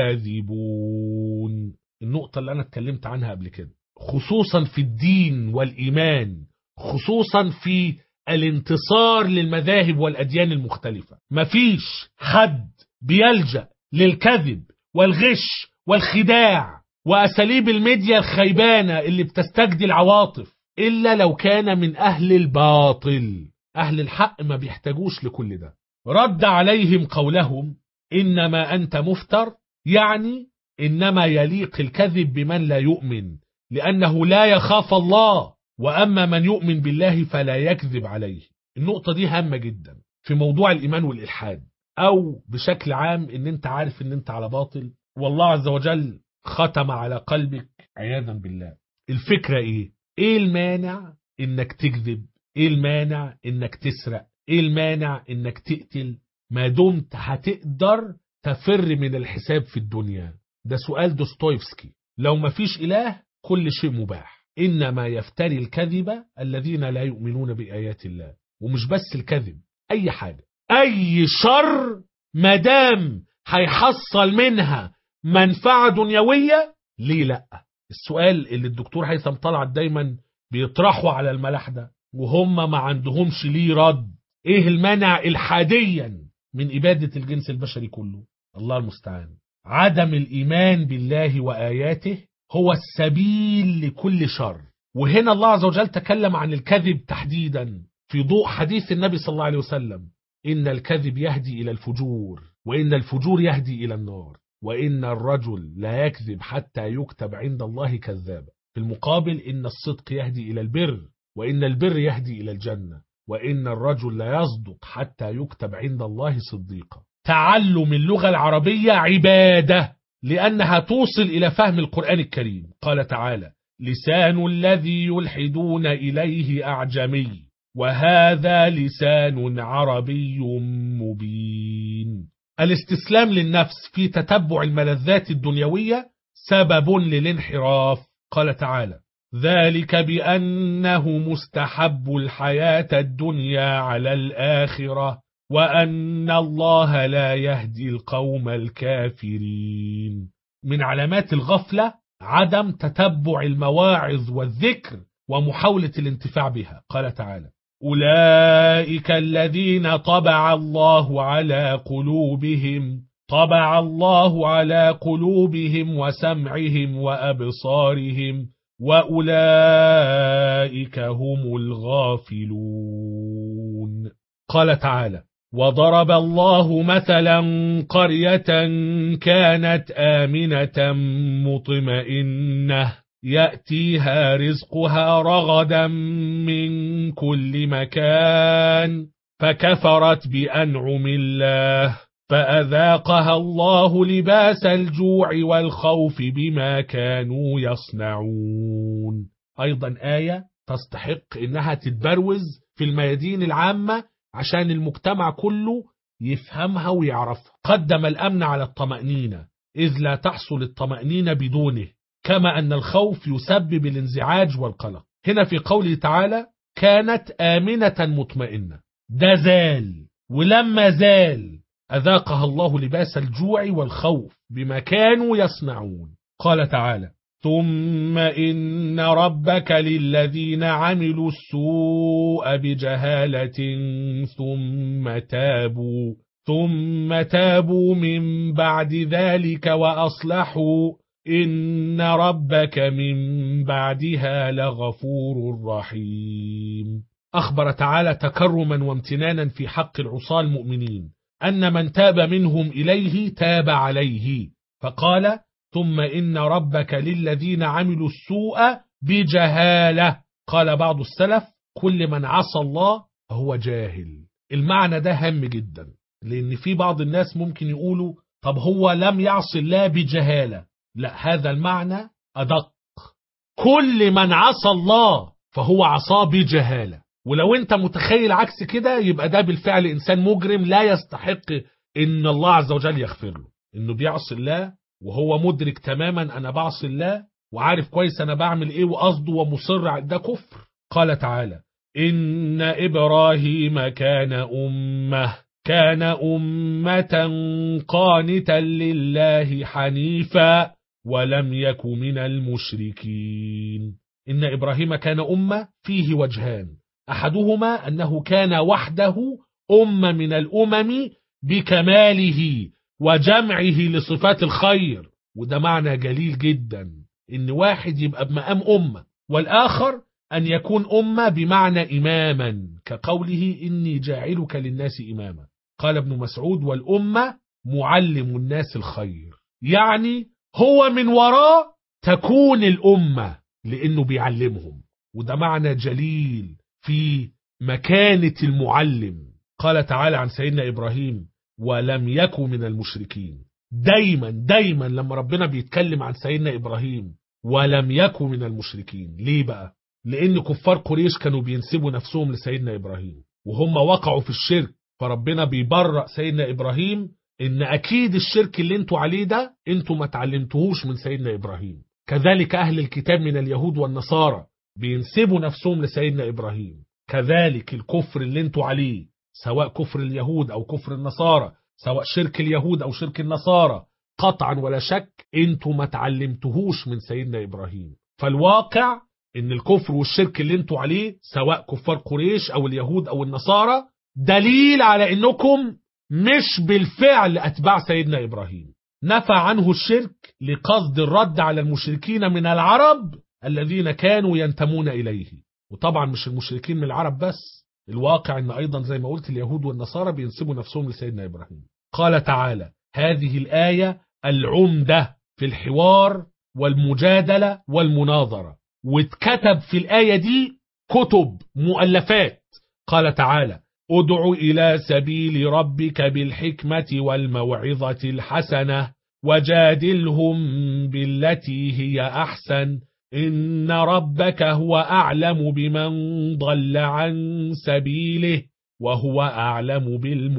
الكاذبون. النقطة اللي أنا اتكلمت عنها قبل كده، خصوصا في الدين والإيمان، خصوصا في الانتصار للمذاهب والأديان المختلفة. مفيش حد بيلجأ للكذب والغش والخداع وأساليب الميديا الخيبانة اللي بتستجدي العواطف إلا لو كان من أهل الباطل. أهل الحق ما بيحتاجوش لكل ده. رد عليهم قولهم: إنما أنت مفتر، يعني إنما يليق الكذب بمن لا يؤمن، لأنه لا يخاف الله، وأما من يؤمن بالله فلا يكذب عليه. النقطة دي هامة جدا في موضوع الإيمان والإلحاد، أو بشكل عام إن أنت عارف إن أنت على باطل والله عز وجل ختم على قلبك عياذا بالله. الفكرة إيه المانع إنك تكذب؟ إيه المانع إنك تسرق؟ إيه المانع إنك تقتل ما دمت هتقدر تفر من الحساب في الدنيا؟ ده سؤال دوستويفسكي. لو ما فيش إله كل شيء مباح. إنما يفتري الكذب الذين لا يؤمنون بآيات الله. ومش بس الكذب، أي حاجة، أي شر مدام هيحصل منها منفعة دنيوية، ليه لأ؟ السؤال اللي الدكتور هيثم طلعت دايما بيطرحوا على الملاح ده وهم ما عندهمش ليه رد. ايه المانع الحاديا من إبادة الجنس البشري كله؟ الله المستعان. عدم الإيمان بالله وآياته هو السبيل لكل شر. وهنا الله عز وجل تكلم عن الكذب تحديدا في ضوء حديث النبي صلى الله عليه وسلم: إن الكذب يهدي إلى الفجور، وإن الفجور يهدي إلى النار، وإن الرجل لا يكذب حتى يكتب عند الله كذابا. في المقابل: إن الصدق يهدي إلى البر، وإن البر يهدي إلى الجنة، وإن الرجل لا يصدق حتى يكتب عند الله صديقا. تعلم اللغة العربية عبادة، لأنها توصل إلى فهم القرآن الكريم. قال تعالى: لسان الذي يلحدون إليه أعجمي، وهذا لسان عربي مبين. الاستسلام للنفس في تتبع الملذات الدنيوية سبب للانحراف. قال تعالى: ذلك بأنه مستحب الحياة الدنيا على الآخرة، وأن الله لا يهدي القوم الكافرين. من علامات الغفلة عدم تتبع المواعظ والذكر ومحاولة الانتفاع بها. قال تعالى: أولئك الذين طبع الله على قلوبهم وسمعهم وأبصارهم، وأولئك هم الغافلون. قال تعالى: وضرب الله مثلا قرية كانت آمنة مطمئنة يأتيها رزقها رغدا من كل مكان فكفرت بأنعم الله فأذاقها الله لباس الجوع والخوف بما كانوا يصنعون. أيضا آية تستحق إنها تتبروز في الميادين العامة عشان المجتمع كله يفهمها ويعرفها. قدم الأمن على الطمأنينة إذ لا تحصل الطمأنينة بدونه، كما أن الخوف يسبب الانزعاج والقلق. هنا في قوله تعالى: كانت آمنة مطمئنة، ده زال، ولما زال أذاقها الله لباس الجوع والخوف بما كانوا يصنعون. قال تعالى: ثم إن ربك للذين عملوا السوء بجهالة ثم تابوا من بعد ذلك وأصلحوا إن ربك من بعدها لغفور رحيم. أخبر تعالى تكرما وامتنانا في حق العصاة المؤمنين أن من تاب منهم إليه تاب عليه، فقال: ثم إن ربك للذين عملوا السوء بجهالة. قال بعض السلف: كل من عصى الله هو جاهل. المعنى ده هام جدا، لأن في بعض الناس ممكن يقولوا: طب هو لم يعصي الله بجهالة. لا، هذا المعنى أدق. كل من عصى الله فهو عصاه بجهالة. ولو انت متخيل عكس كده يبقى ده بالفعل إنسان مجرم لا يستحق إن الله عز وجل يغفر له. إنه بيعصي الله وهو مدرك تماما أنا بعصي الله، وعارف كويس أنا بعمل إيه وقصده ومصر ده كفر. قال تعالى: إن إبراهيم كان أمة قانتا لله حنيفا ولم يك من المشركين. إن إبراهيم كان أمة فيه وجهان، أحدهما أنه كان وحده أمة من الأمم بكماله وجمعه لصفات الخير، وده معنى جليل جدا، إن واحد يبقى بمقام أمة، والآخر أن يكون أمة بمعنى إماما، كقوله إني جاعلك للناس إماما. قال ابن مسعود: والأمة معلم الناس الخير، يعني هو من وراء تكون الأمة لأنه بيعلمهم، وده معنى جليل في مكانة المعلم. قال تعالى عن سيدنا إبراهيم: ولم يكن من المشركين. دايما لما ربنا بيتكلم عن سيدنا إبراهيم ولم يكن من المشركين. ليه بقى؟ لأن كفار قريش كانوا بينسبوا نفسهم لسيدنا إبراهيم وهم وقعوا في الشرك، فربنا بيبرأ سيدنا إبراهيم إن أكيد الشرك اللي انتوا عليه ده انتوا ما تعلمتوهوش من سيدنا إبراهيم. كذلك أهل الكتاب من اليهود والنصارى بينسبوا نفسهم لسيدنا إبراهيم. كذلك الكفر اللي انتوا عليه، سواء كفر اليهود أو كفر النصارى، سواء شرك اليهود أو شرك النصارى، قطعا ولا شك انتوا ما تعلمتوهوش من سيدنا إبراهيم. فالواقع ان الكفر والشرك اللي انتوا عليه سواء كفار قريش او اليهود او النصارى دليل على انكم مش بالفعل اتباع سيدنا ابراهيم. نفى عنه الشرك لقصد الرد على المشركين من العرب الذين كانوا ينتمون اليه، وطبعا مش المشركين من العرب بس، الواقع ان ايضا زي ما قلت اليهود والنصارى بينسبوا نفسهم لسيدنا ابراهيم. قال تعالى: هذه الآية العمدة في الحوار والمجادلة والمناظرة، واتكتب في الآية دي كتب مؤلفات. قال تعالى: ادع إلى سبيل ربك بالحكمة والموعظة الحسنة وجادلهم بالتي هي أحسن إن ربك هو أعلم بمن ضل عن سبيله وهو أعلم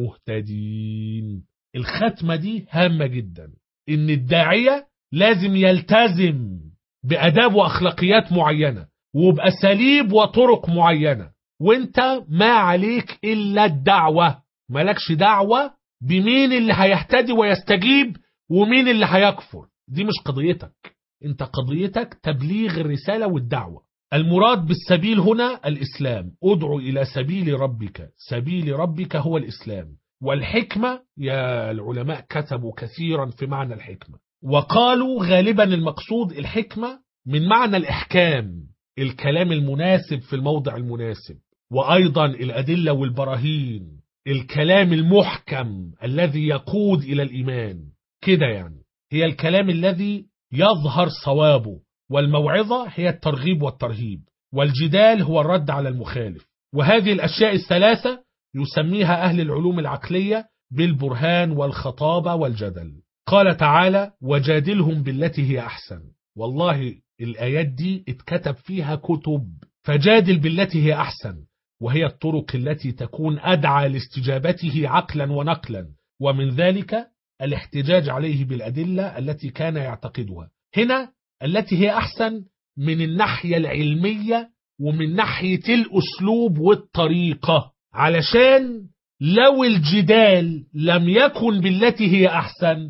بالمهتدين. الختمة دي هامة جدا، إن الداعية لازم يلتزم بأداب وأخلاقيات معينة وبأساليب وطرق معينة، وانت ما عليك إلا الدعوة، مالكش دعوة بمين اللي هيهتدي ويستجيب ومين اللي هيكفر، دي مش قضيتك، انت قضيتك تبليغ الرسالة والدعوة. المراد بالسبيل هنا الإسلام، ادعو إلى سبيل ربك، سبيل ربك هو الإسلام. والحكمة، يا العلماء كتبوا كثيرا في معنى الحكمة، وقالوا غالبا المقصود الحكمة من معنى الإحكام، الكلام المناسب في الموضع المناسب، وأيضا الأدلة والبراهين، الكلام المحكم الذي يقود إلى الإيمان كده، يعني هي الكلام الذي يظهر صوابه، والموعظة هي الترغيب والترهيب، والجدال هو الرد على المخالف. وهذه الأشياء الثلاثة يسميها أهل العلوم العقلية بالبرهان والخطابة والجدل. قال تعالى: وجادلهم بالتي هي أحسن. والله الآيات دي اتكتب فيها كتب، فجادل بالتي هي أحسن، وهي الطرق التي تكون أدعى لاستجابته عقلا ونقلا، ومن ذلك الاحتجاج عليه بالأدلة التي كان يعتقدها. هنا التي هي أحسن من الناحية العلمية ومن ناحية الأسلوب والطريقة، علشان لو الجدال لم يكن بالتي هي أحسن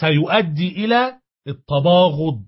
سيؤدي إلى التباغض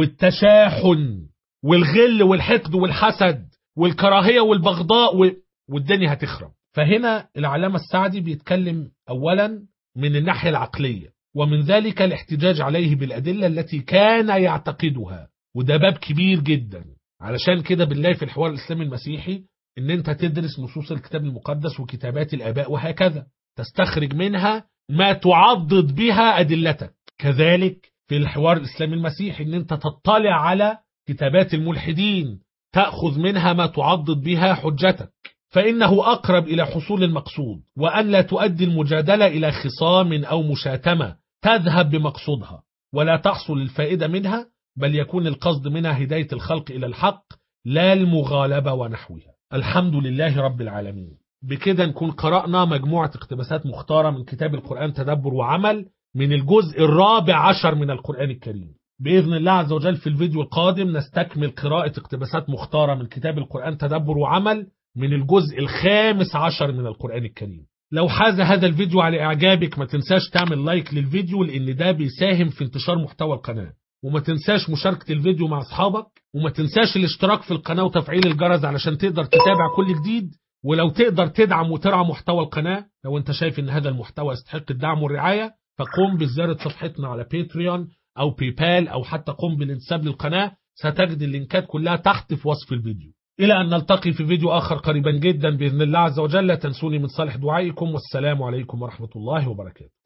والتشاحن والغل والحقد والحسد والكراهية والبغضاء والدنيا هتخرب. فهنا العلامة السعدي بيتكلم أولا من الناحية العقلية، ومن ذلك الاحتجاج عليه بالأدلة التي كان يعتقدها، وده باب كبير جدا. علشان كده بالله في الحوار الإسلامي المسيحي ان انت تدرس نصوص الكتاب المقدس وكتابات الآباء وهكذا، تستخرج منها ما تعضد بها أدلتك. كذلك في الحوار الإسلامي المسيحي ان انت تطلع على كتابات الملحدين، تأخذ منها ما تعضد بها حجتك، فإنه أقرب إلى حصول المقصود، وأن لا تؤدي المجادلة إلى خصام أو مشاتمة تذهب بمقصودها ولا تحصل الفائدة منها، بل يكون القصد منها هداية الخلق إلى الحق لا المغالبة ونحوها. الحمد لله رب العالمين. بكده نكون قرأنا مجموعة اقتباسات مختارة من كتاب القرآن تدبر وعمل من الجزء 14 من القرآن الكريم. بإذن الله عز وجل في الفيديو القادم نستكمل قراءة اقتباسات مختارة من كتاب القرآن تدبر وعمل من الجزء 15 من القرآن الكريم. لو حاز هذا الفيديو على إعجابك ما تنساش تعمل لايك للفيديو، لأن ده بيساهم في انتشار محتوى القناة، وما تنساش مشاركة الفيديو مع أصحابك، وما تنساش الاشتراك في القناة وتفعيل الجرس علشان تقدر تتابع كل جديد. ولو تقدر تدعم وترعى محتوى القناة، لو انت شايف ان هذا المحتوى يستحق الدعم والرعاية، فقم بزيارة صفحتنا على باتريون او بيبال او حتى قم بالانتساب للقناة، ستجد اللينكات كلها تحت في وصف الفيديو. الى ان نلتقي في فيديو اخر قريبا جدا باذن الله عز وجل، لا تنسوني من صالح دعائكم، والسلام عليكم ورحمة الله وبركاته.